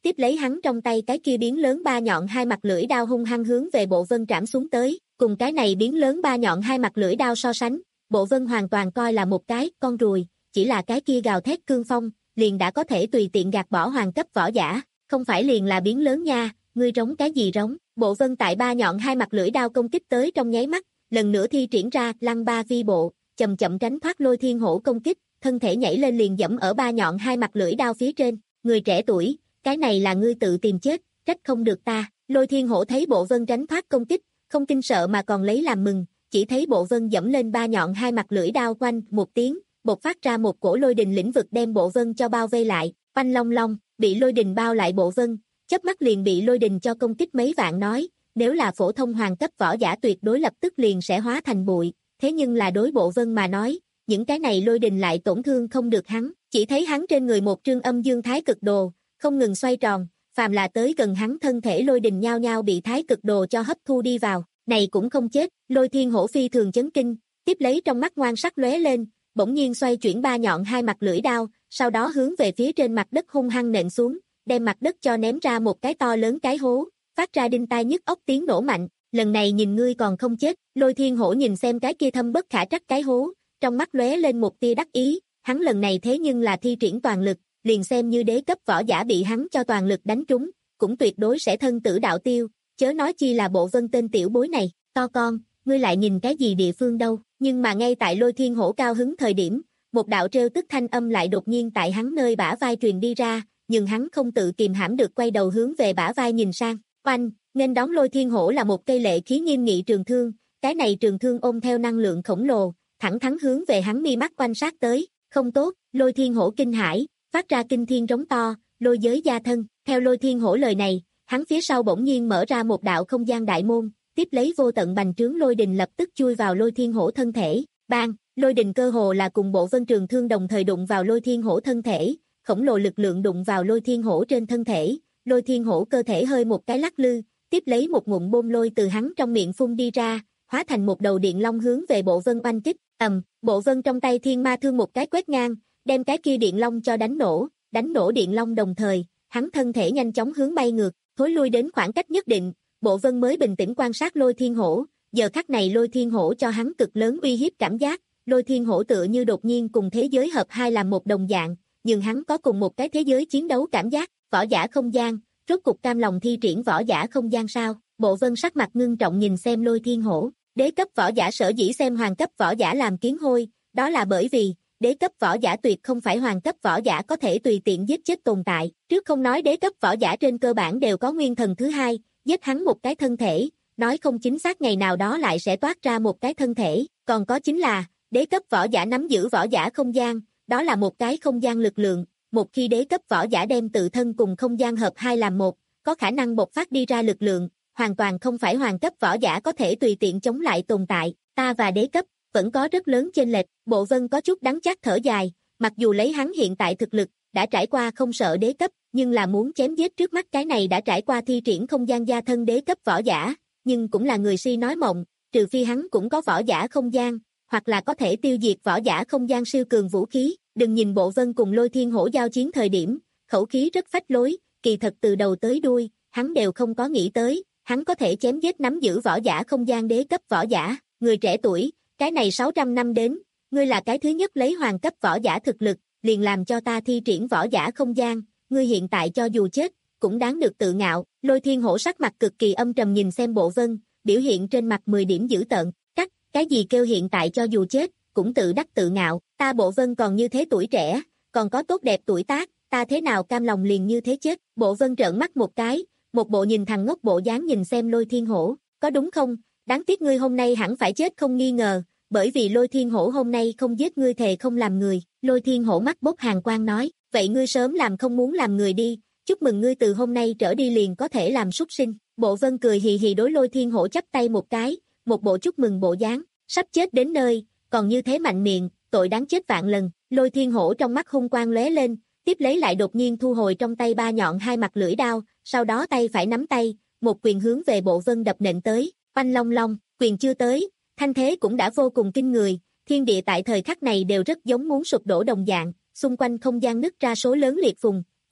tiếp lấy hắn trong tay cái kia biến lớn ba nhọn hai mặt lưỡi đao hung hăng hướng về Bộ Vân trảm xuống tới, cùng cái này biến lớn ba nhọn hai mặt lưỡi đao so sánh, Bộ Vân hoàn toàn coi là một cái con ruồi, chỉ là cái kia gào thét cương phong, liền đã có thể tùy tiện gạt bỏ hoàng cấp võ giả, không phải liền là biến lớn nha, ngươi rống cái gì rống? Bộ Vân tại ba nhọn hai mặt lưỡi đao công kích tới trong nháy mắt, lần nữa thi triển ra lăng ba vi bộ, chậm chậm tránh thoát Lôi Thiên Hổ công kích, thân thể nhảy lên liền dẫm ở ba nhọn hai mặt lưỡi đao phía trên, người trẻ tuổi, cái này là ngươi tự tìm chết, trách không được ta. Lôi Thiên Hổ thấy Bộ Vân tránh thoát công kích, không kinh sợ mà còn lấy làm mừng, chỉ thấy Bộ Vân dẫm lên ba nhọn hai mặt lưỡi đao quanh một tiếng, bộc phát ra một cổ lôi đình lĩnh vực đem Bộ Vân cho bao vây lại, oanh long long, bị lôi đình bao lại Bộ Vân, chớp mắt liền bị lôi đình cho công kích mấy vạn nói, nếu là phổ thông hoàng cấp võ giả tuyệt đối lập tức liền sẽ hóa thành bụi, thế nhưng là đối Bộ Vân mà nói, những cái này lôi đình lại tổn thương không được hắn, chỉ thấy hắn trên người một trương âm dương thái cực đồ, không ngừng xoay tròn, phàm là tới gần hắn thân thể lôi đình nhao nhao bị thái cực đồ cho hấp thu đi vào, này cũng không chết, Lôi Thiên Hổ phi thường chấn kinh, tiếp lấy trong mắt ngoan sắc lóe lên, bỗng nhiên xoay chuyển ba nhọn hai mặt lưỡi đao, sau đó hướng về phía trên mặt đất hung hăng nện xuống, đem mặt đất cho ném ra một cái to lớn cái hố, phát ra đinh tai nhức óc tiếng nổ mạnh, lần này nhìn ngươi còn không chết. Lôi Thiên Hổ nhìn xem cái kia thâm bất khả trắc cái hố, trong mắt lóe lên một tia đắc ý, hắn lần này thế nhưng là thi triển toàn lực, liền xem như đế cấp võ giả bị hắn cho toàn lực đánh trúng, cũng tuyệt đối sẽ thân tử đạo tiêu, chớ nói chi là Bộ Vân tên tiểu bối này, to con, ngươi lại nhìn cái gì địa phương đâu, nhưng mà ngay tại Lôi Thiên Hổ cao hứng thời điểm, một đạo trêu tức thanh âm lại đột nhiên tại hắn nơi bả vai truyền đi ra, nhưng hắn không tự kìm hãm được quay đầu hướng về bả vai nhìn sang, oanh, nên đón Lôi Thiên Hổ là một cây lệ khí nghiêm nghị trường thương, cái này trường thương ôm theo năng lượng khổng lồ, thẳng thắn hướng về hắn mi mắt quanh sát tới, không tốt, Lôi Thiên Hổ kinh hãi, phát ra kinh thiên rống to, lôi giới gia thân, theo Lôi Thiên Hổ lời này, hắn phía sau bỗng nhiên mở ra một đạo không gian đại môn, tiếp lấy vô tận bành trướng lôi đình lập tức chui vào Lôi Thiên Hổ thân thể, bang, lôi đình cơ hồ là cùng Bộ Vân trường thương đồng thời đụng vào Lôi Thiên Hổ thân thể, khổng lồ lực lượng đụng vào Lôi Thiên Hổ trên thân thể, Lôi Thiên Hổ cơ thể hơi một cái lắc lư, tiếp lấy một ngụm bôn lôi từ hắn trong miệng phun đi ra, hóa thành một đầu điện long hướng về Bộ Vân oanh kích, ầm, Bộ Vân trong tay thiên ma thương một cái quét ngang, đem cái kia điện long cho đánh nổ, đánh nổ điện long đồng thời, hắn thân thể nhanh chóng hướng bay ngược, thối lui đến khoảng cách nhất định, Bộ Vân mới bình tĩnh quan sát Lôi Thiên Hổ, giờ khắc này Lôi Thiên Hổ cho hắn cực lớn uy hiếp cảm giác, Lôi Thiên Hổ tựa như đột nhiên cùng thế giới hợp hai làm một đồng dạng, nhưng hắn có cùng một cái thế giới chiến đấu cảm giác, võ giả không gian, rốt cục cam lòng thi triển võ giả không gian sao? Bộ Vân sắc mặt ngưng trọng nhìn xem Lôi Thiên Hổ, đế cấp võ giả sở dĩ xem hoàng cấp võ giả làm kiến hôi, đó là bởi vì đế cấp võ giả tuyệt không phải hoàng cấp võ giả có thể tùy tiện giết chết tồn tại, trước không nói đế cấp võ giả trên cơ bản đều có nguyên thần thứ hai, giết hắn một cái thân thể, nói không chính xác ngày nào đó lại sẽ toát ra một cái thân thể, còn có chính là đế cấp võ giả nắm giữ võ giả không gian, đó là một cái không gian lực lượng, một khi đế cấp võ giả đem tự thân cùng không gian hợp hai làm một, có khả năng bộc phát đi ra lực lượng, hoàn toàn không phải hoàng cấp võ giả có thể tùy tiện chống lại tồn tại, ta và đế cấp vẫn có rất lớn chênh lệch. Bộ Vân có chút đắng chát thở dài, mặc dù lấy hắn hiện tại thực lực, đã trải qua không sợ đế cấp, nhưng là muốn chém giết trước mắt cái này đã trải qua thi triển không gian gia thân đế cấp võ giả, nhưng cũng là người si nói mộng, trừ phi hắn cũng có võ giả không gian, hoặc là có thể tiêu diệt võ giả không gian siêu cường vũ khí. Đừng nhìn Bộ Vân cùng Lôi Thiên Hổ giao chiến thời điểm, khẩu khí rất phách lối, kỳ thật từ đầu tới đuôi, hắn đều không có nghĩ tới, hắn có thể chém giết nắm giữ võ giả không gian đế cấp võ giả, người trẻ tuổi, cái này sáu trăm năm đến, ngươi là cái thứ nhất lấy hoàng cấp võ giả thực lực, liền làm cho ta thi triển võ giả không gian, ngươi hiện tại cho dù chết, cũng đáng được tự ngạo. Lôi Thiên Hổ sắc mặt cực kỳ âm trầm nhìn xem Bộ Vân, biểu hiện trên mặt mười điểm dữ tợn, cắt, cái gì kêu hiện tại cho dù chết, cũng tự đắc tự ngạo, ta Bộ Vân còn như thế tuổi trẻ, còn có tốt đẹp tuổi tác, ta thế nào cam lòng liền như thế chết. Bộ Vân trợn mắt một cái, một bộ nhìn thằng ngốc bộ dáng nhìn xem Lôi Thiên Hổ, có đúng không, đáng tiếc ngươi hôm nay hẳn phải chết không nghi ngờ, bởi vì Lôi Thiên Hổ hôm nay không giết ngươi thề không làm người. Lôi Thiên Hổ mắt bốc hàn quang nói, vậy ngươi sớm làm không muốn làm người đi, chúc mừng ngươi từ hôm nay trở đi liền có thể làm súc sinh. Bộ Vân cười hì hì đối Lôi Thiên Hổ chắp tay một cái, một bộ chúc mừng bộ dáng, sắp chết đến nơi, còn như thế mạnh miệng, tội đáng chết vạn lần. Lôi Thiên Hổ trong mắt hung quang lóe lên, tiếp lấy lại đột nhiên thu hồi trong tay ba nhọn hai mặt lưỡi đao, sau đó tay phải nắm tay, một quyền hướng về Bộ Vân đập nện tới, oanh long long, quyền chưa tới, thanh thế cũng đã vô cùng kinh người, thiên địa tại thời khắc này đều rất giống muốn sụp đổ đồng dạng, xung quanh không gian nứt ra số lớn liệt phùng,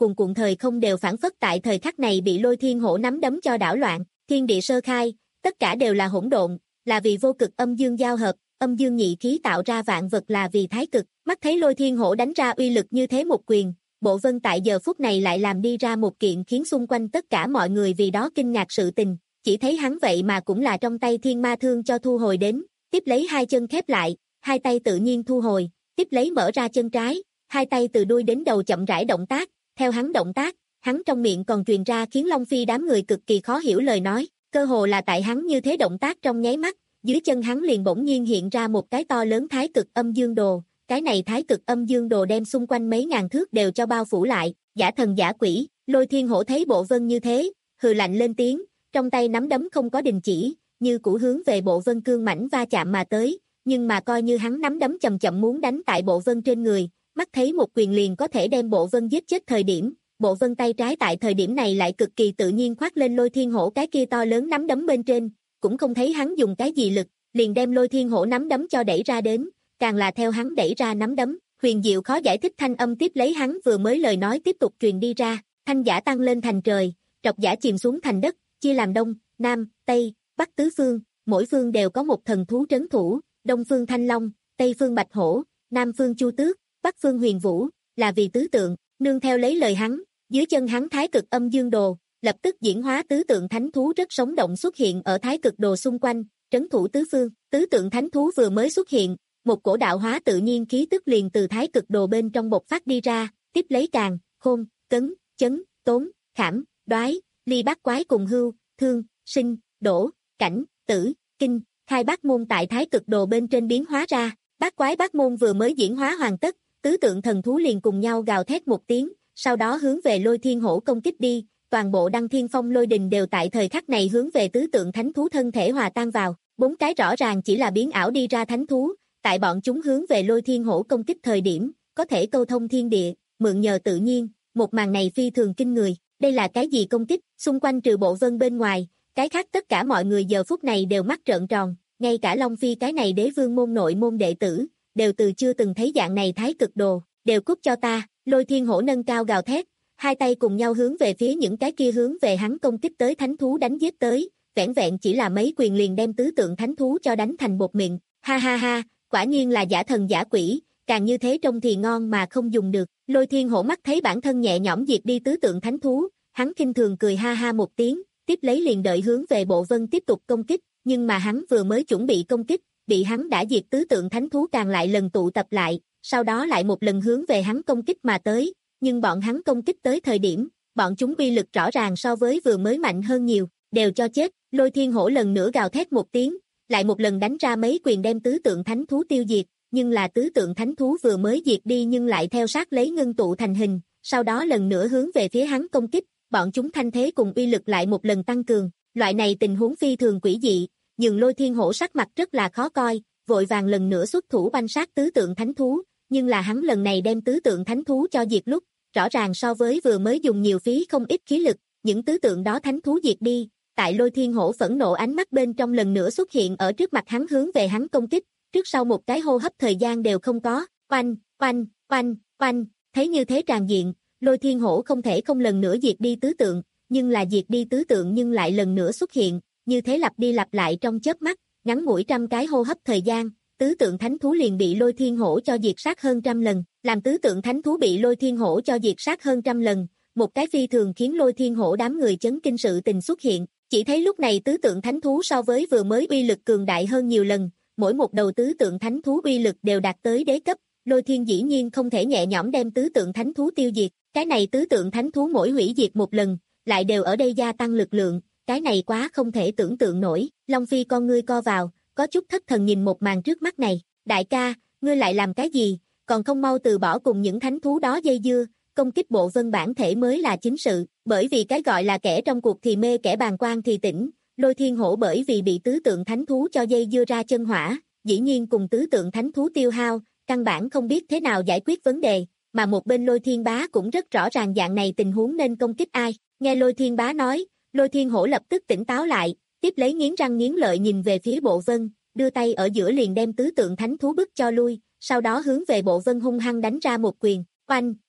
cuồn cuộn thời không đều phản phất tại thời khắc này bị Lôi Thiên Hổ nắm đấm cho đảo loạn, thiên địa sơ khai, tất cả đều là hỗn độn, là vì vô cực âm dương giao hợp, âm dương nhị khí tạo ra vạn vật là vì thái cực, mắt thấy Lôi Thiên Hổ đánh ra uy lực như thế một quyền, Bộ Vân tại giờ phút này lại làm đi ra một kiện khiến xung quanh tất cả mọi người vì đó kinh ngạc sự tình, chỉ thấy hắn vậy mà cũng là trong tay thiên ma thương cho thu hồi đến, tiếp lấy hai chân khép lại, hai tay tự nhiên thu hồi, tiếp lấy mở ra chân trái, hai tay từ đuôi đến đầu chậm rãi động tác, theo hắn động tác, hắn trong miệng còn truyền ra khiến Long Phi đám người cực kỳ khó hiểu lời nói, cơ hồ là tại hắn như thế động tác trong nháy mắt, dưới chân hắn liền bỗng nhiên hiện ra một cái to lớn thái cực âm dương đồ, cái này thái cực âm dương đồ đem xung quanh mấy ngàn thước đều cho bao phủ lại, giả thần giả quỷ, Lôi Thiên Hổ thấy Bộ Vân như thế, hừ lạnh lên tiếng, trong tay nắm đấm không có đình chỉ, như cũ hướng về Bộ Vân cương mãnh va chạm mà tới, nhưng mà coi như hắn nắm đấm chậm chậm muốn đánh tại Bộ Vân trên người, mắt thấy một quyền liền có thể đem Bộ Vân giết chết thời điểm, Bộ Vân tay trái tại thời điểm này lại cực kỳ tự nhiên khoác lên Lôi Thiên Hổ cái kia to lớn nắm đấm bên trên, cũng không thấy hắn dùng cái gì lực, liền đem Lôi Thiên Hổ nắm đấm cho đẩy ra đến, càng là theo hắn đẩy ra nắm đấm, huyền diệu khó giải thích thanh âm tiếp lấy hắn vừa mới lời nói tiếp tục truyền đi ra, thanh giả tăng lên thành trời, trọc giả chìm xuống thành đất, chia làm đông, nam, tây, bắc tứ phương, mỗi phương đều có một thần thú trấn thủ, đông phương thanh long, tây phương bạch hổ, nam phương chu tước, bắc phương huyền vũ, là vì tứ tượng, nương theo lấy lời hắn, dưới chân hắn thái cực âm dương đồ, lập tức diễn hóa tứ tượng thánh thú rất sống động xuất hiện ở thái cực đồ xung quanh, trấn thủ tứ phương, tứ tượng thánh thú vừa mới xuất hiện, một cổ đạo hóa tự nhiên khí tức liền từ thái cực đồ bên trong bộc phát đi ra, tiếp lấy càng, khôn, cấn, chấn, tốn, khảm, đoái, ly bát quái cùng hưu, thương, sinh, đổ, cảnh, tử, kinh, khai bát môn tại thái cực đồ bên trên biến hóa ra, bát quái bát môn vừa mới diễn hóa hoàn tất, tứ tượng thần thú liền cùng nhau gào thét một tiếng, sau đó hướng về Lôi Thiên Hổ công kích đi, toàn bộ Đăng Thiên Phong lôi đình đều tại thời khắc này hướng về tứ tượng thánh thú thân thể hòa tan vào, bốn cái rõ ràng chỉ là biến ảo đi ra thánh thú, tại bọn chúng hướng về Lôi Thiên Hổ công kích thời điểm, có thể câu thông thiên địa, mượn nhờ tự nhiên, một màn này phi thường kinh người, đây là cái gì công kích, xung quanh trừ Bộ Vân bên ngoài, cái khác tất cả mọi người giờ phút này đều mắt trợn tròn, ngay cả Long Phi cái này đế vương môn nội môn đệ tử, đều từ chưa từng thấy dạng này thái cực đồ, đều cút cho ta, Lôi Thiên Hổ nâng cao gào thét, hai tay cùng nhau hướng về phía những cái kia hướng về hắn công kích tới thánh thú đánh giết tới, vẻn vẹn chỉ là mấy quyền liền đem tứ tượng thánh thú cho đánh thành bột mịn, ha ha ha, quả nhiên là giả thần giả quỷ, càng như thế trông thì ngon mà không dùng được, Lôi Thiên Hổ mắt thấy bản thân nhẹ nhõm diệt đi tứ tượng thánh thú, hắn khinh thường cười ha ha một tiếng, tiếp lấy liền đợi hướng về Bộ Vân tiếp tục công kích, nhưng mà hắn vừa mới chuẩn bị công kích, bị hắn đã diệt tứ tượng thánh thú càng lại lần tụ tập lại, sau đó lại một lần hướng về hắn công kích mà tới, nhưng bọn hắn công kích tới thời điểm, bọn chúng uy lực rõ ràng so với vừa mới mạnh hơn nhiều, đều cho chết, Lôi Thiên Hổ lần nữa gào thét một tiếng, lại một lần đánh ra mấy quyền đem tứ tượng thánh thú tiêu diệt, nhưng là tứ tượng thánh thú vừa mới diệt đi nhưng lại theo sát lấy ngưng tụ thành hình, sau đó lần nữa hướng về phía hắn công kích, bọn chúng thanh thế cùng uy lực lại một lần tăng cường, loại này tình huống phi thường quỷ dị, nhưng Lôi Thiên Hổ sắc mặt rất là khó coi, vội vàng lần nữa xuất thủ banh sát tứ tượng thánh thú, nhưng là hắn lần này đem tứ tượng thánh thú cho diệt lúc, rõ ràng so với vừa mới dùng nhiều phí không ít khí lực, những tứ tượng đó thánh thú diệt đi, tại Lôi Thiên Hổ phẫn nộ ánh mắt bên trong lần nữa xuất hiện ở trước mặt hắn hướng về hắn công kích, trước sau một cái hô hấp thời gian đều không có, oanh, oanh, oanh, oanh, thấy như thế tràn diện, Lôi Thiên Hổ không thể không lần nữa diệt đi tứ tượng, nhưng là diệt đi tứ tượng nhưng lại lần nữa xuất hiện, như thế lặp đi lặp lại trong chớp mắt, ngắn ngủi trăm cái hô hấp thời gian, tứ tượng thánh thú liền bị Lôi Thiên Hổ cho diệt sát hơn trăm lần, làm tứ tượng thánh thú bị Lôi Thiên Hổ cho diệt sát hơn trăm lần, một cái phi thường khiến Lôi Thiên Hổ đám người chấn kinh sự tình xuất hiện, chỉ thấy lúc này tứ tượng thánh thú so với vừa mới uy lực cường đại hơn nhiều lần, mỗi một đầu tứ tượng thánh thú uy lực đều đạt tới đế cấp, Lôi Thiên dĩ nhiên không thể nhẹ nhõm đem tứ tượng thánh thú tiêu diệt, cái này tứ tượng thánh thú mỗi hủy diệt một lần, lại đều ở đây gia tăng lực lượng, cái này quá không thể tưởng tượng nổi, Long Phi con ngươi co vào, có chút thất thần nhìn một màn trước mắt này, đại ca, ngươi lại làm cái gì, còn không mau từ bỏ cùng những thánh thú đó dây dưa, công kích Bộ Vân bản thể mới là chính sự, bởi vì cái gọi là kẻ trong cuộc thì mê kẻ bàng quan thì tỉnh, Lôi Thiên Hổ bởi vì bị tứ tượng thánh thú cho dây dưa ra chân hỏa, dĩ nhiên cùng tứ tượng thánh thú tiêu hao, căn bản không biết thế nào giải quyết vấn đề, mà một bên Lôi Thiên Bá cũng rất rõ ràng dạng này tình huống nên công kích ai, nghe Lôi Thiên Bá nói, Lôi Thiên Hổ lập tức tỉnh táo lại, tiếp lấy nghiến răng nghiến lợi nhìn về phía Bộ Vân, đưa tay ở giữa liền đem tứ tượng thánh thú bức cho lui, sau đó hướng về Bộ Vân hung hăng đánh ra một quyền, oanh,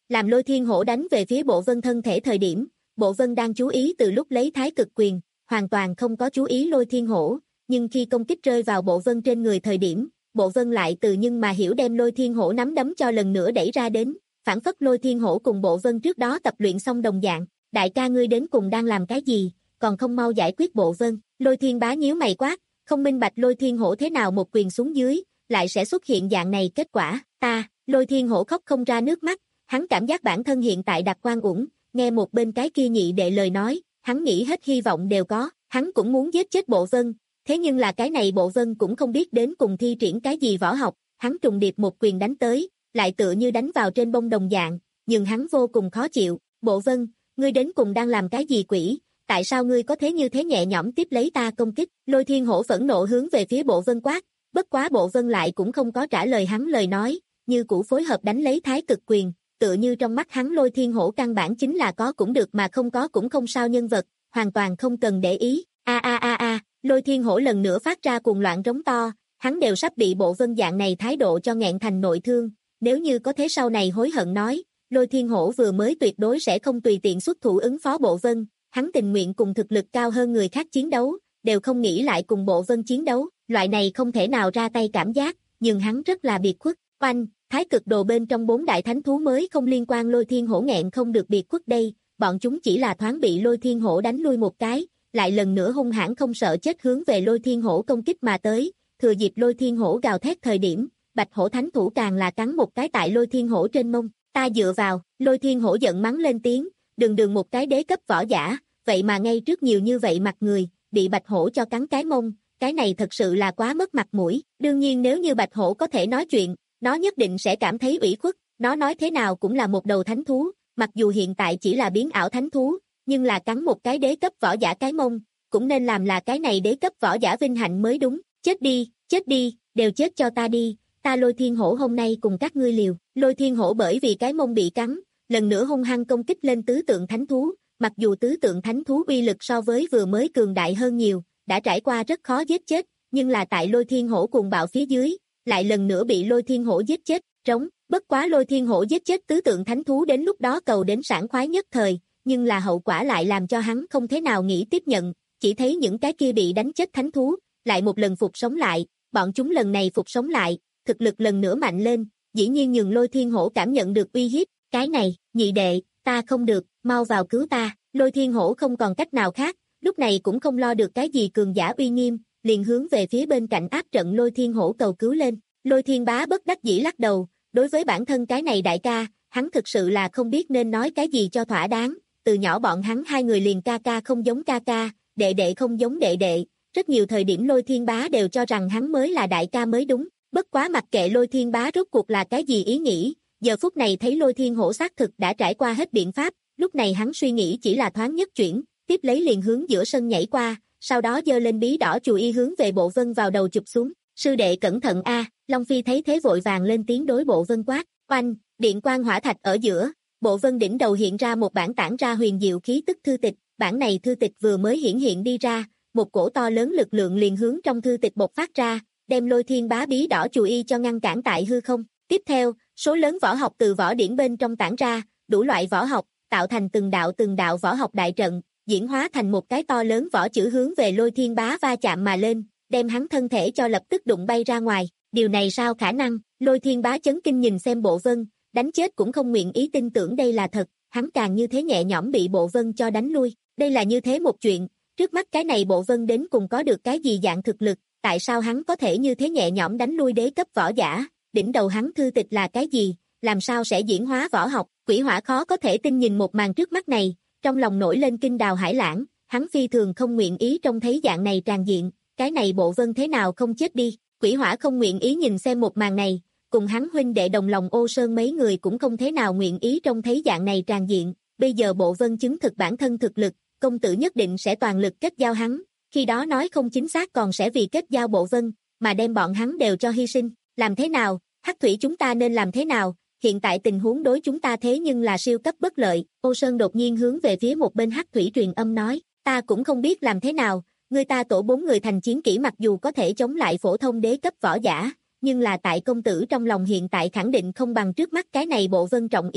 Làm Lôi Thiên Hổ đánh về phía Bộ Vân thân thể thời điểm, Bộ Vân đang chú ý từ lúc lấy thái cực quyền, hoàn toàn không có chú ý Lôi Thiên Hổ, nhưng khi công kích rơi vào Bộ Vân trên người thời điểm, Bộ Vân lại từ nhưng mà hiểu đem Lôi Thiên Hổ nắm đấm cho lần nữa đẩy ra đến, phản phất Lôi Thiên Hổ cùng Bộ Vân trước đó tập luyện xong đồng dạng, đại ca ngươi đến cùng đang làm cái gì, còn không mau giải quyết Bộ Vân. Lôi Thiên Bá nhíu mày quát, không minh bạch Lôi Thiên Hổ thế nào một quyền xuống dưới, lại sẽ xuất hiện dạng này kết quả, ta, Lôi Thiên Hổ khóc không ra nước mắt, hắn cảm giác bản thân hiện tại đặc quan uổng, nghe một bên cái kia nhị đệ lời nói, hắn nghĩ hết hy vọng đều có, hắn cũng muốn giết chết Bộ Vân, thế nhưng là cái này Bộ Vân cũng không biết đến cùng thi triển cái gì võ học, hắn trùng điệp một quyền đánh tới, lại tựa như đánh vào trên bông đồng dạng, nhưng hắn vô cùng khó chịu, Bộ Vân, ngươi đến cùng đang làm cái gì quỷ, tại sao ngươi có thế như thế nhẹ nhõm tiếp lấy ta công kích, Lôi Thiên Hổ phẫn nộ hướng về phía Bộ Vân quát, bất quá Bộ Vân lại cũng không có trả lời hắn lời nói, như cũ phối hợp đánh lấy thái cực quyền, tựa như trong mắt hắn Lôi Thiên Hổ căn bản chính là có cũng được mà không có cũng không sao nhân vật, hoàn toàn không cần để ý, a a a a, Lôi Thiên Hổ lần nữa phát ra cuồng loạn rống to, hắn đều sắp bị Bộ Vân dạng này thái độ cho nghẹn thành nội thương, nếu như có thế sau này hối hận nói, Lôi Thiên Hổ vừa mới tuyệt đối sẽ không tùy tiện xuất thủ ứng phó Bộ Vân, hắn tình nguyện cùng thực lực cao hơn người khác chiến đấu, đều không nghĩ lại cùng Bộ Vân chiến đấu, loại này không thể nào ra tay cảm giác, nhưng hắn rất là biệt khuất, oanh, thái cực đồ bên trong bốn đại thánh thú mới không liên quan Lôi Thiên Hổ nghẹn không được biệt khuất đây, bọn chúng chỉ là thoáng bị Lôi Thiên Hổ đánh lui một cái, lại lần nữa hung hãn không sợ chết hướng về Lôi Thiên Hổ công kích mà tới, thừa dịp Lôi Thiên Hổ gào thét thời điểm, Bạch Hổ thánh thủ càng là cắn một cái tại Lôi Thiên Hổ trên mông, ta dựa vào, Lôi Thiên Hổ giận mắng lên tiếng, đường đường một cái đế cấp võ giả, vậy mà ngay trước nhiều như vậy mặt người, bị Bạch Hổ cho cắn cái mông, cái này thật sự là quá mất mặt mũi, đương nhiên nếu như Bạch Hổ có thể nói chuyện, nó nhất định sẽ cảm thấy ủy khuất, nó nói thế nào cũng là một đầu thánh thú, mặc dù hiện tại chỉ là biến ảo thánh thú, nhưng là cắn một cái đế cấp võ giả cái mông, cũng nên làm là cái này đế cấp võ giả vinh hạnh mới đúng, chết đi, chết đi, đều chết cho ta đi, ta Lôi Thiên Hổ hôm nay cùng các ngươi liều, Lôi Thiên Hổ bởi vì cái mông bị cắn, lần nữa hung hăng công kích lên tứ tượng thánh thú, mặc dù tứ tượng thánh thú uy lực so với vừa mới cường đại hơn nhiều, đã trải qua rất khó giết chết, nhưng là tại Lôi Thiên Hổ cuồng bạo phía dưới, lại lần nữa bị Lôi Thiên Hổ giết chết, trống, bất quá Lôi Thiên Hổ giết chết tứ tượng thánh thú đến lúc đó cầu đến sảng khoái nhất thời, nhưng là hậu quả lại làm cho hắn không thể nào nghĩ tiếp nhận, chỉ thấy những cái kia bị đánh chết thánh thú, lại một lần phục sống lại, bọn chúng lần này phục sống lại, thực lực lần nữa mạnh lên, dĩ nhiên nhường Lôi Thiên Hổ cảm nhận được uy hiếp, cái này, nhị đệ, ta không được, mau vào cứu ta, Lôi Thiên Hổ không còn cách nào khác, lúc này cũng không lo được cái gì cường giả uy nghiêm, liền hướng về phía bên cạnh áp trận Lôi Thiên Hổ cầu cứu lên, Lôi Thiên Bá bất đắc dĩ lắc đầu, đối với bản thân cái này đại ca, hắn thực sự là không biết nên nói cái gì cho thỏa đáng, từ nhỏ bọn hắn hai người liền ca ca không giống ca ca, đệ đệ không giống đệ đệ, rất nhiều thời điểm Lôi Thiên Bá đều cho rằng hắn mới là đại ca mới đúng, bất quá mặc kệ Lôi Thiên Bá rốt cuộc là cái gì ý nghĩ, giờ phút này thấy Lôi Thiên Hổ xác thực đã trải qua hết biện pháp, lúc này hắn suy nghĩ chỉ là thoáng nhất chuyển, tiếp lấy liền hướng giữa sân nhảy qua, sau đó giơ lên bí đỏ chùy y hướng về Bộ Vân vào đầu chụp xuống, sư đệ cẩn thận a, Long Phi thấy thế vội vàng lên tiếng đối Bộ Vân quát, oanh, điện quang hỏa thạch ở giữa, Bộ Vân đỉnh đầu hiện ra một bản tản ra huyền diệu khí tức thư tịch, bản này thư tịch vừa mới hiển hiện đi ra, một cổ to lớn lực lượng liền hướng trong thư tịch bộc phát ra, đem Lôi Thiên Bá bí đỏ chùy y cho ngăn cản tại hư không. Tiếp theo, số lớn võ học từ võ điển bên trong tản ra, đủ loại võ học, tạo thành từng đạo từng đạo võ học đại trận, diễn hóa thành một cái to lớn võ chữ hướng về Lôi Thiên Bá va chạm mà lên, đem hắn thân thể cho lập tức đụng bay ra ngoài. Điều này sao khả năng? Lôi Thiên Bá chấn kinh nhìn xem Bộ Vân, đánh chết cũng không nguyện ý tin tưởng đây là thật, hắn càng như thế nhẹ nhõm bị Bộ Vân cho đánh lui. Đây là như thế một chuyện, trước mắt cái này Bộ Vân đến cùng có được cái gì dạng thực lực, tại sao hắn có thể như thế nhẹ nhõm đánh lui đế cấp võ giả, đỉnh đầu hắn thư tịch là cái gì, làm sao sẽ diễn hóa võ học, Quỷ Hỏa khó có thể tin nhìn một màn trước mắt này, trong lòng nổi lên kinh đào hải lãng, hắn phi thường không nguyện ý trông thấy dạng này tràn diện, cái này Bộ Vân thế nào không chết đi, Quỷ Hỏa không nguyện ý nhìn xem một màn này, cùng hắn huynh đệ đồng lòng Ô Sơn mấy người cũng không thế nào nguyện ý trông thấy dạng này tràn diện, bây giờ Bộ Vân chứng thực bản thân thực lực, công tử nhất định sẽ toàn lực kết giao hắn, khi đó nói không chính xác còn sẽ vì kết giao Bộ Vân, mà đem bọn hắn đều cho hy sinh, làm thế nào, Hắc Thủy chúng ta nên làm thế nào, hiện tại tình huống đối chúng ta thế nhưng là siêu cấp bất lợi, Ô Sơn đột nhiên hướng về phía một bên Hắc Thủy truyền âm nói, ta cũng không biết làm thế nào, người ta tổ bốn người thành chiến kỹ mặc dù có thể chống lại phổ thông đế cấp võ giả, nhưng là tại công tử trong lòng hiện tại khẳng định không bằng trước mắt cái này Bộ Vân trọng yếu,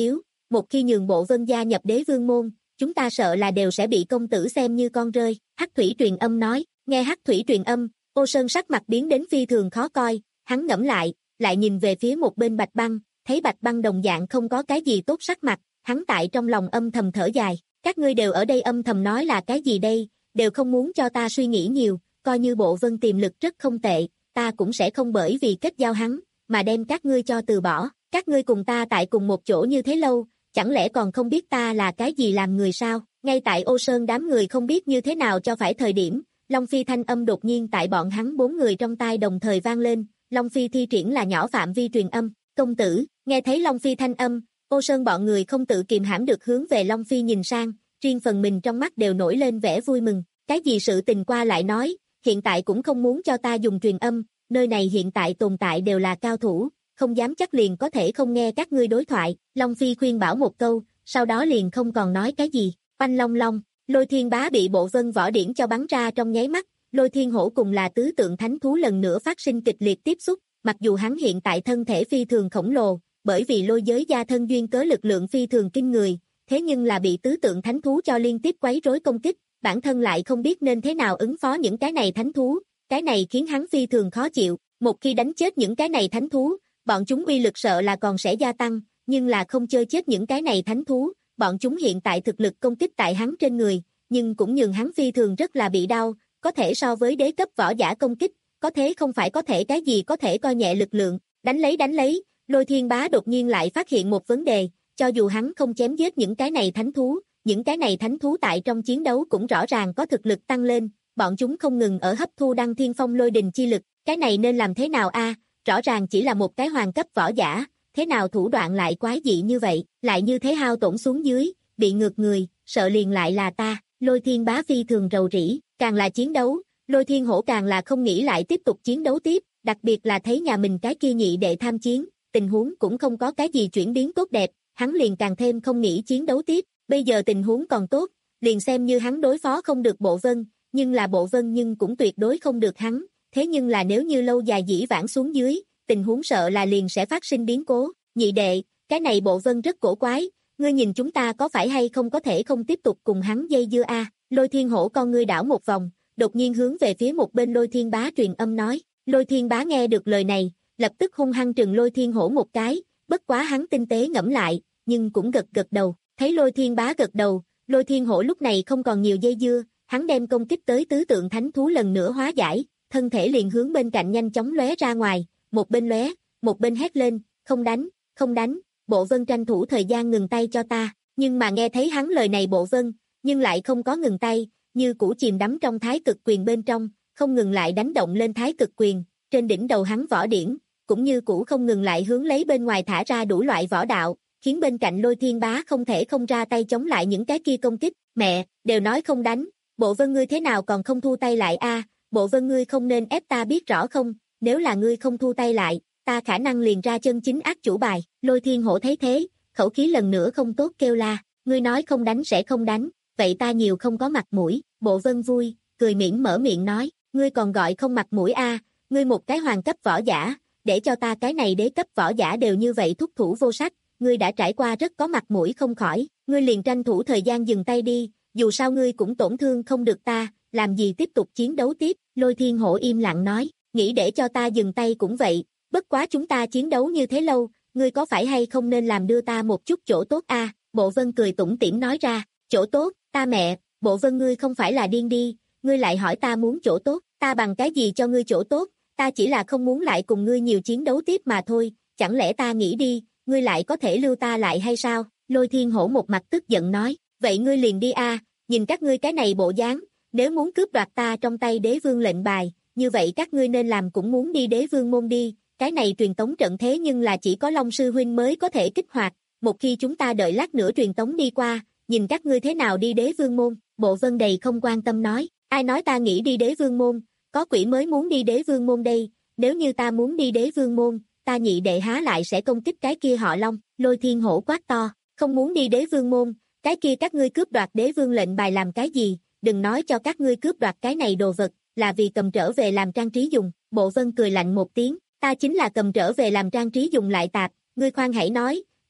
một khi nhường Bộ Vân gia nhập Đế Vương môn, chúng ta sợ là đều sẽ bị công tử xem như con rơi. Hắc Thủy truyền âm nói, nghe Hắc Thủy truyền âm, Ô Sơn sắc mặt biến đến phi thường khó coi, hắn ngẫm lại, lại nhìn về phía một bên Bạch Băng, thấy Bạch Băng đồng dạng không có cái gì tốt sắc mặt, hắn tại trong lòng âm thầm thở dài, các ngươi đều ở đây âm thầm nói là cái gì đây, đều không muốn cho ta suy nghĩ nhiều, coi như Bộ Vân tiềm lực rất không tệ, ta cũng sẽ không bởi vì kết giao hắn, mà đem các ngươi cho từ bỏ, các ngươi cùng ta tại cùng một chỗ như thế lâu, chẳng lẽ còn không biết ta là cái gì làm người sao? Ngay tại Ô Sơn đám người không biết như thế nào cho phải thời điểm, Long Phi thanh âm đột nhiên tại bọn hắn bốn người trong tai đồng thời vang lên, Long Phi thi triển là nhỏ phạm vi truyền âm, công tử, nghe thấy Long Phi thanh âm, Ô Sơn bọn người không tự kiềm hãm được hướng về Long Phi nhìn sang, riêng phần mình trong mắt đều nổi lên vẻ vui mừng, cái gì sự tình qua lại nói, hiện tại cũng không muốn cho ta dùng truyền âm, nơi này hiện tại tồn tại đều là cao thủ, không dám chắc liền có thể không nghe các ngươi đối thoại, Long Phi khuyên bảo một câu, sau đó liền không còn nói cái gì, oanh long long, Lôi Thiên Bá bị Bộ Vân võ điển cho bắn ra trong nháy mắt, Lôi Thiên Hổ cùng là tứ tượng thánh thú lần nữa phát sinh kịch liệt tiếp xúc, mặc dù hắn hiện tại thân thể phi thường khổng lồ, bởi vì lôi giới gia thân duyên cớ lực lượng phi thường kinh người, thế nhưng là bị tứ tượng thánh thú cho liên tiếp quấy rối công kích, bản thân lại không biết nên thế nào ứng phó những cái này thánh thú, cái này khiến hắn phi thường khó chịu, một khi đánh chết những cái này thánh thú, bọn chúng uy lực sợ là còn sẽ gia tăng, nhưng là không chơi chết những cái này thánh thú, bọn chúng hiện tại thực lực công kích tại hắn trên người, nhưng cũng nhường hắn phi thường rất là bị đau, có thể so với đế cấp võ giả công kích, có thế không phải có thể cái gì có thể coi nhẹ lực lượng, đánh lấy đánh lấy, Lôi Thiên Bá đột nhiên lại phát hiện một vấn đề, cho dù hắn không chém giết những cái này thánh thú, những cái này thánh thú tại trong chiến đấu cũng rõ ràng có thực lực tăng lên, bọn chúng không ngừng ở hấp thu Đăng Thiên Phong lôi đình chi lực, cái này nên làm thế nào a? Rõ ràng chỉ là một cái hoàng cấp võ giả, thế nào thủ đoạn lại quái dị như vậy, lại như thế hao tổn xuống dưới, bị ngược người, sợ liền lại là ta, Lôi Thiên Bá phi thường rầu rĩ, càng là chiến đấu, Lôi Thiên Hổ càng là không nghĩ lại tiếp tục chiến đấu tiếp, đặc biệt là thấy nhà mình cái kia nhị đệ tham chiến, tình huống cũng không có cái gì chuyển biến tốt đẹp, hắn liền càng thêm không nghĩ chiến đấu tiếp, bây giờ tình huống còn tốt, liền xem như hắn đối phó không được Bộ Vân, nhưng là Bộ Vân nhưng cũng tuyệt đối không được hắn, thế nhưng là nếu như lâu dài dĩ vãng xuống dưới, tình huống sợ là liền sẽ phát sinh biến cố, nhị đệ, cái này Bộ Vân rất cổ quái, ngươi nhìn chúng ta có phải hay không có thể không tiếp tục cùng hắn dây dưa a? Lôi Thiên Hổ con ngươi đảo một vòng, đột nhiên hướng về phía một bên Lôi Thiên Bá truyền âm nói, Lôi Thiên Bá nghe được lời này, lập tức hung hăng trừng Lôi Thiên Hổ một cái, bất quá hắn tinh tế ngẫm lại, nhưng cũng gật gật đầu, thấy Lôi Thiên Bá gật đầu, Lôi Thiên Hổ lúc này không còn nhiều dây dưa, hắn đem công kích tới tứ tượng thánh thú lần nữa hóa giải, thân thể liền hướng bên cạnh nhanh chóng lóe ra ngoài, một bên lóe, một bên hét lên, không đánh, không đánh, Bộ Vân tranh thủ thời gian ngừng tay cho ta, nhưng mà nghe thấy hắn lời này Bộ Vân, nhưng lại không có ngừng tay, như cũ chìm đắm trong thái cực quyền bên trong, không ngừng lại đánh động lên thái cực quyền, trên đỉnh đầu hắn võ điển, cũng như cũ không ngừng lại hướng lấy bên ngoài thả ra đủ loại võ đạo, khiến bên cạnh Lôi Thiên Bá không thể không ra tay chống lại những cái kia công kích, mẹ, đều nói không đánh, Bộ Vân ngươi thế nào còn không thu tay lại a? Bộ Vân ngươi không nên ép ta biết rõ không, nếu là ngươi không thu tay lại, ta khả năng liền ra chân chính ác chủ bài, Lôi Thiên Hổ thấy thế, khẩu khí lần nữa không tốt kêu la, ngươi nói không đánh sẽ không đánh, vậy ta nhiều không có mặt mũi, Bộ Vân vui, cười mỉm mở miệng nói, ngươi còn gọi không mặt mũi a, ngươi một cái hoàng cấp võ giả, để cho ta cái này đế cấp võ giả đều như vậy thúc thủ vô sách, ngươi đã trải qua rất có mặt mũi không khỏi, ngươi liền tranh thủ thời gian dừng tay đi, dù sao ngươi cũng tổn thương không được ta, làm gì tiếp tục chiến đấu tiếp, Lôi Thiên Hổ im lặng nói, nghĩ để cho ta dừng tay cũng vậy, bất quá chúng ta chiến đấu như thế lâu, ngươi có phải hay không nên làm đưa ta một chút chỗ tốt a? Bộ Vân cười tủm tỉm nói ra, chỗ tốt, ta mẹ, Bộ Vân ngươi không phải là điên đi, ngươi lại hỏi ta muốn chỗ tốt, ta bằng cái gì cho ngươi chỗ tốt, ta chỉ là không muốn lại cùng ngươi nhiều chiến đấu tiếp mà thôi, chẳng lẽ ta nghĩ đi, ngươi lại có thể lưu ta lại hay sao? Lôi Thiên Hổ một mặt tức giận nói, vậy ngươi liền đi a, nhìn các ngươi cái này bộ dáng, nếu muốn cướp đoạt ta trong tay đế vương lệnh bài, như vậy các ngươi nên làm cũng muốn đi đế vương môn đi, cái này truyền tống trận thế nhưng là chỉ có Long Sư Huynh mới có thể kích hoạt, một khi chúng ta đợi lát nữa truyền tống đi qua, nhìn các ngươi thế nào đi đế vương môn, Bộ Vân đầy không quan tâm nói, ai nói ta nghĩ đi đế vương môn, có quỷ mới muốn đi đế vương môn đây, nếu như ta muốn đi đế vương môn, ta nhị đệ há lại sẽ công kích cái kia họ Long, Lôi Thiên Hổ quát to, không muốn đi đế vương môn, cái kia các ngươi cướp đoạt đế vương lệnh bài làm cái gì, đừng nói cho các ngươi cướp đoạt cái này đồ vật, là vì cầm trở về làm trang trí dùng, Bộ Vân cười lạnh một tiếng, ta chính là cầm trở về làm trang trí dùng lại tạp, ngươi khoan hãy nói,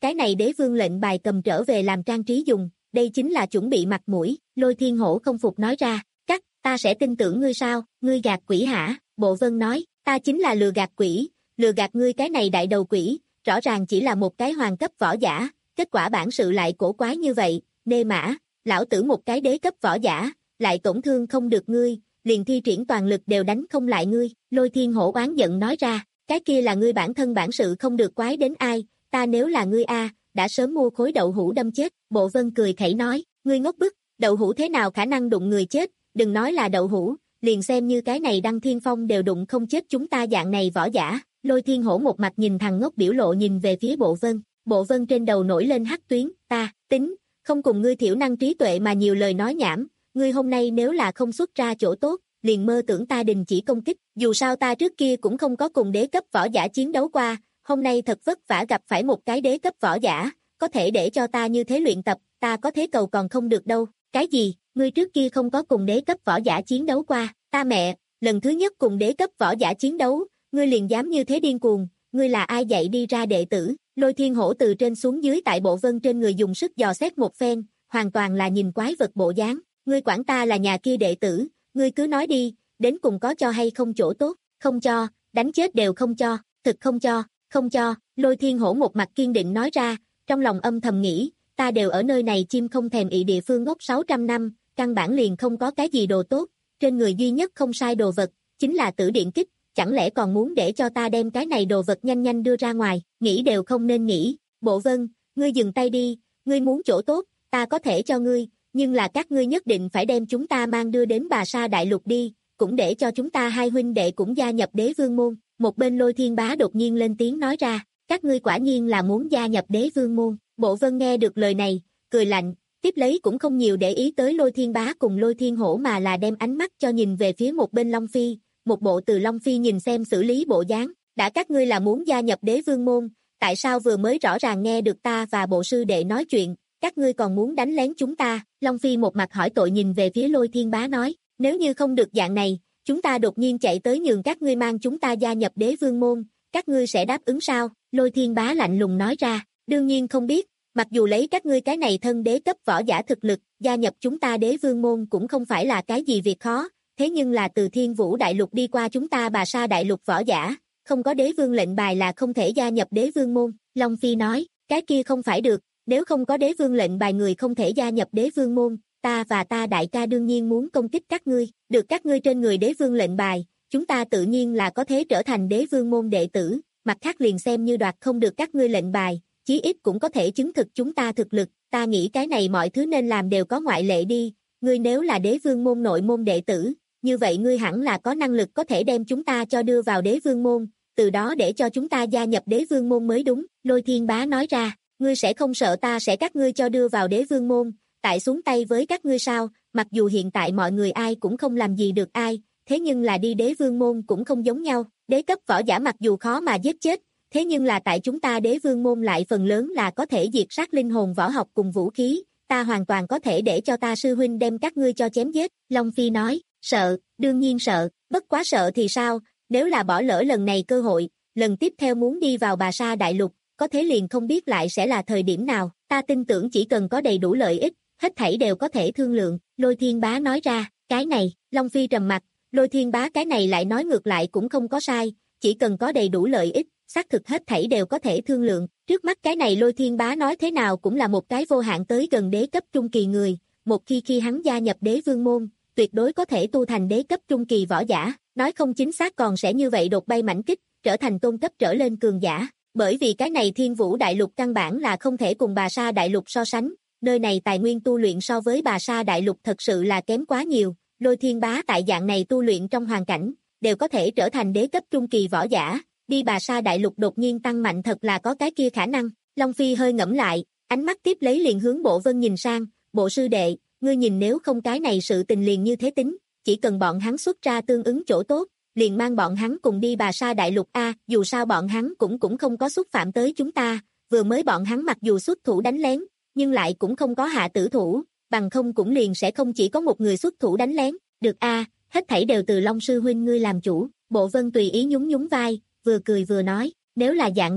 cái này đế vương lệnh bài cầm trở về làm trang trí dùng, đây chính là chuẩn bị mặt mũi, Lôi Thiên Hổ không phục nói ra, cắt, ta sẽ tin tưởng ngươi sao, ngươi gạt quỷ hả, Bộ Vân nói, ta chính là lừa gạt quỷ, lừa gạt ngươi cái này đại đầu quỷ, rõ ràng chỉ là một cái hoàng cấp võ giả, kết quả bản sự lại cổ quái như vậy, nê mã, lão tử một cái đế cấp võ giả, lại tổn thương không được ngươi, liền thi triển toàn lực đều đánh không lại ngươi, Lôi Thiên Hổ oán giận nói ra, cái kia là ngươi bản thân bản sự không được quái đến ai, ta nếu là ngươi a, đã sớm mua khối đậu hũ đâm chết, Bộ Vân cười khẩy nói, ngươi ngốc bức, đậu hũ thế nào khả năng đụng người chết, đừng nói là đậu hũ, liền xem như cái này Đăng Thiên Phong đều đụng không chết chúng ta dạng này võ giả, Lôi Thiên Hổ một mặt nhìn thằng ngốc biểu lộ nhìn về phía Bộ Vân, Bộ Vân trên đầu nổi lên hắc tuyến, ta, tính, không cùng ngươi thiểu năng trí tuệ mà nhiều lời nói nhảm, ngươi hôm nay nếu là không xuất ra chỗ tốt, liền mơ tưởng ta đình chỉ công kích, dù sao ta trước kia cũng không có cùng đế cấp võ giả chiến đấu qua, hôm nay thật vất vả gặp phải một cái đế cấp võ giả, có thể để cho ta như thế luyện tập, ta có thế cầu còn không được đâu, cái gì, ngươi trước kia không có cùng đế cấp võ giả chiến đấu qua, ta mẹ, lần thứ nhất cùng đế cấp võ giả chiến đấu, ngươi liền dám như thế điên cuồng, ngươi là ai dạy đi ra đệ tử, Lôi Thiên Hổ từ trên xuống dưới tại Bộ Vân trên người dùng sức dò xét một phen, hoàn toàn là nhìn quái vật bộ dáng, ngươi quản ta là nhà kia đệ tử, ngươi cứ nói đi, đến cùng có cho hay không chỗ tốt, không cho, đánh chết đều không cho, thực không cho, không cho, Lôi Thiên Hổ một mặt kiên định nói ra, trong lòng âm thầm nghĩ, ta đều ở nơi này chim không thèm ị địa phương ngốc sáu trăm năm, căn bản liền không có cái gì đồ tốt, trên người duy nhất không sai đồ vật, chính là tử điện kích, chẳng lẽ còn muốn để cho ta đem cái này đồ vật nhanh nhanh đưa ra ngoài, nghĩ đều không nên nghĩ, Bộ Vân, ngươi dừng tay đi, ngươi muốn chỗ tốt, ta có thể cho ngươi, nhưng là các ngươi nhất định phải đem chúng ta mang đưa đến Bà Sa Đại Lục đi, cũng để cho chúng ta hai huynh đệ cũng gia nhập đế vương môn, một bên Lôi Thiên Bá đột nhiên lên tiếng nói ra, các ngươi quả nhiên là muốn gia nhập đế vương môn, Bộ Vân nghe được lời này, cười lạnh, tiếp lấy cũng không nhiều để ý tới Lôi Thiên Bá cùng Lôi Thiên Hổ mà là đem ánh mắt cho nhìn về phía một bên Long Phi, một bộ từ Long Phi nhìn xem xử lý bộ dáng, đã các ngươi là muốn gia nhập đế vương môn, tại sao vừa mới rõ ràng nghe được ta và bộ sư đệ nói chuyện, các ngươi còn muốn đánh lén chúng ta, Long Phi một mặt hỏi tội nhìn về phía Lôi Thiên Bá nói, nếu như không được dạng này, chúng ta đột nhiên chạy tới nhường các ngươi mang chúng ta gia nhập đế vương môn, các ngươi sẽ đáp ứng sao, Lôi Thiên Bá lạnh lùng nói ra, đương nhiên không biết, mặc dù lấy các ngươi cái này thân đế cấp võ giả thực lực, gia nhập chúng ta đế vương môn cũng không phải là cái gì việc khó, thế nhưng là từ Thiên Vũ Đại Lục đi qua chúng ta Bà Sa Đại Lục võ giả, không có đế vương lệnh bài là không thể gia nhập đế vương môn, Long Phi nói, cái kia không phải được, nếu không có đế vương lệnh bài người không thể gia nhập đế vương môn, ta và ta đại ca đương nhiên muốn công kích các ngươi, được các ngươi trên người đế vương lệnh bài, chúng ta tự nhiên là có thể trở thành đế vương môn đệ tử, mặt khác liền xem như đoạt không được các ngươi lệnh bài, chí ít cũng có thể chứng thực chúng ta thực lực, ta nghĩ cái này mọi thứ nên làm đều có ngoại lệ đi, ngươi nếu là đế vương môn nội môn đệ tử, như vậy ngươi hẳn là có năng lực có thể đem chúng ta cho đưa vào đế vương môn, từ đó để cho chúng ta gia nhập đế vương môn mới đúng, Lôi Thiên Bá nói ra, ngươi sẽ không sợ ta sẽ các ngươi cho đưa vào đế vương môn, tại xuống tay với các ngươi sao, mặc dù hiện tại mọi người ai cũng không làm gì được ai, thế nhưng là đi đế vương môn cũng không giống nhau, đế cấp võ giả mặc dù khó mà giết chết, thế nhưng là tại chúng ta đế vương môn lại phần lớn là có thể diệt sát linh hồn võ học cùng vũ khí, ta hoàn toàn có thể để cho ta sư huynh đem các ngươi cho chém giết, Long Phi nói, sợ, đương nhiên sợ, bất quá sợ thì sao, nếu là bỏ lỡ lần này cơ hội, lần tiếp theo muốn đi vào Bà Sa Đại Lục, có thế liền không biết lại sẽ là thời điểm nào, ta tin tưởng chỉ cần có đầy đủ lợi ích, hết thảy đều có thể thương lượng, Lôi Thiên Bá nói ra, cái này, Long Phi trầm mặt, Lôi Thiên Bá cái này lại nói ngược lại cũng không có sai, chỉ cần có đầy đủ lợi ích, xác thực hết thảy đều có thể thương lượng, trước mắt cái này Lôi Thiên Bá nói thế nào cũng là một cái vô hạn tới gần đế cấp trung kỳ người, một khi khi hắn gia nhập đế vương môn, tuyệt đối có thể tu thành đế cấp trung kỳ võ giả, nói không chính xác còn sẽ như vậy đột bay mãnh kích, trở thành tôn cấp trở lên cường giả, bởi vì cái này Thiên Vũ Đại Lục căn bản là không thể cùng Bà Sa Đại Lục so sánh, nơi này tài nguyên tu luyện so với Bà Sa Đại Lục thật sự là kém quá nhiều, Lôi Thiên Bá tại dạng này tu luyện trong hoàn cảnh, đều có thể trở thành đế cấp trung kỳ võ giả, đi Bà Sa Đại Lục đột nhiên tăng mạnh thật là có cái kia khả năng, Long Phi hơi ngẫm lại, ánh mắt tiếp lấy liền hướng Bộ Vân nhìn sang, bộ sư đệ, ngươi nhìn nếu không cái này sự tình liền như thế tính, chỉ cần bọn hắn xuất ra tương ứng chỗ tốt, liền mang bọn hắn cùng đi Bà Sa Đại Lục a, dù sao bọn hắn cũng cũng không có xúc phạm tới chúng ta, vừa mới bọn hắn mặc dù xuất thủ đánh lén, nhưng lại cũng không có hạ tử thủ, bằng không cũng liền sẽ không chỉ có một người xuất thủ đánh lén, được a, hết thảy đều từ Long sư huynh ngươi làm chủ, Bộ Vân tùy ý nhún nhún vai, vừa cười vừa nói, nếu là dạng này,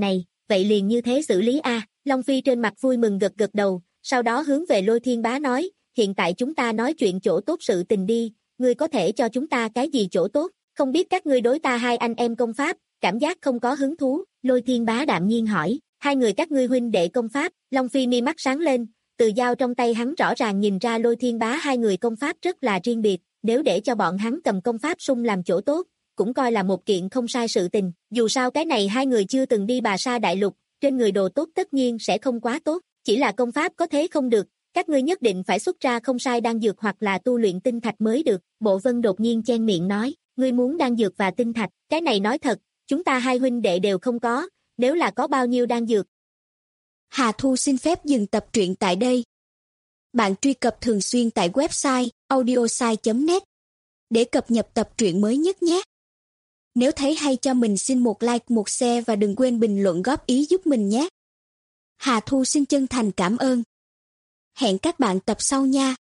vậy liền như thế xử lý a. Long Phi trên mặt vui mừng gật gật đầu, sau đó hướng về Lôi Thiên Bá nói, hiện tại chúng ta nói chuyện chỗ tốt sự tình đi, ngươi có thể cho chúng ta cái gì chỗ tốt, không biết các ngươi đối ta hai anh em công pháp, cảm giác không có hứng thú, Lôi Thiên Bá đạm nhiên hỏi, hai người các ngươi huynh đệ công pháp, Long Phi mi mắt sáng lên, từ dao trong tay hắn rõ ràng nhìn ra Lôi Thiên Bá hai người công pháp rất là riêng biệt, nếu để cho bọn hắn cầm công pháp sung làm chỗ tốt, cũng coi là một kiện không sai sự tình, dù sao cái này hai người chưa từng đi Bà Sa Đại Lục, trên người đồ tốt tất nhiên sẽ không quá tốt, chỉ là công pháp có thế không được, các ngươi nhất định phải xuất ra không sai đan dược hoặc là tu luyện tinh thạch mới được, Bộ Vân đột nhiên chen miệng nói, ngươi muốn đan dược và tinh thạch, cái này nói thật, chúng ta hai huynh đệ đều không có, nếu là có bao nhiêu đan dược.
Hà Thu xin phép dừng tập truyện tại đây. Bạn truy cập thường xuyên tại website audiosai chấm net để cập nhật tập truyện mới nhất nhé. Nếu thấy hay cho mình xin một like, một share và đừng quên bình luận góp ý giúp mình nhé. Hà Thu xin chân thành cảm ơn. Hẹn các bạn tập sau nha.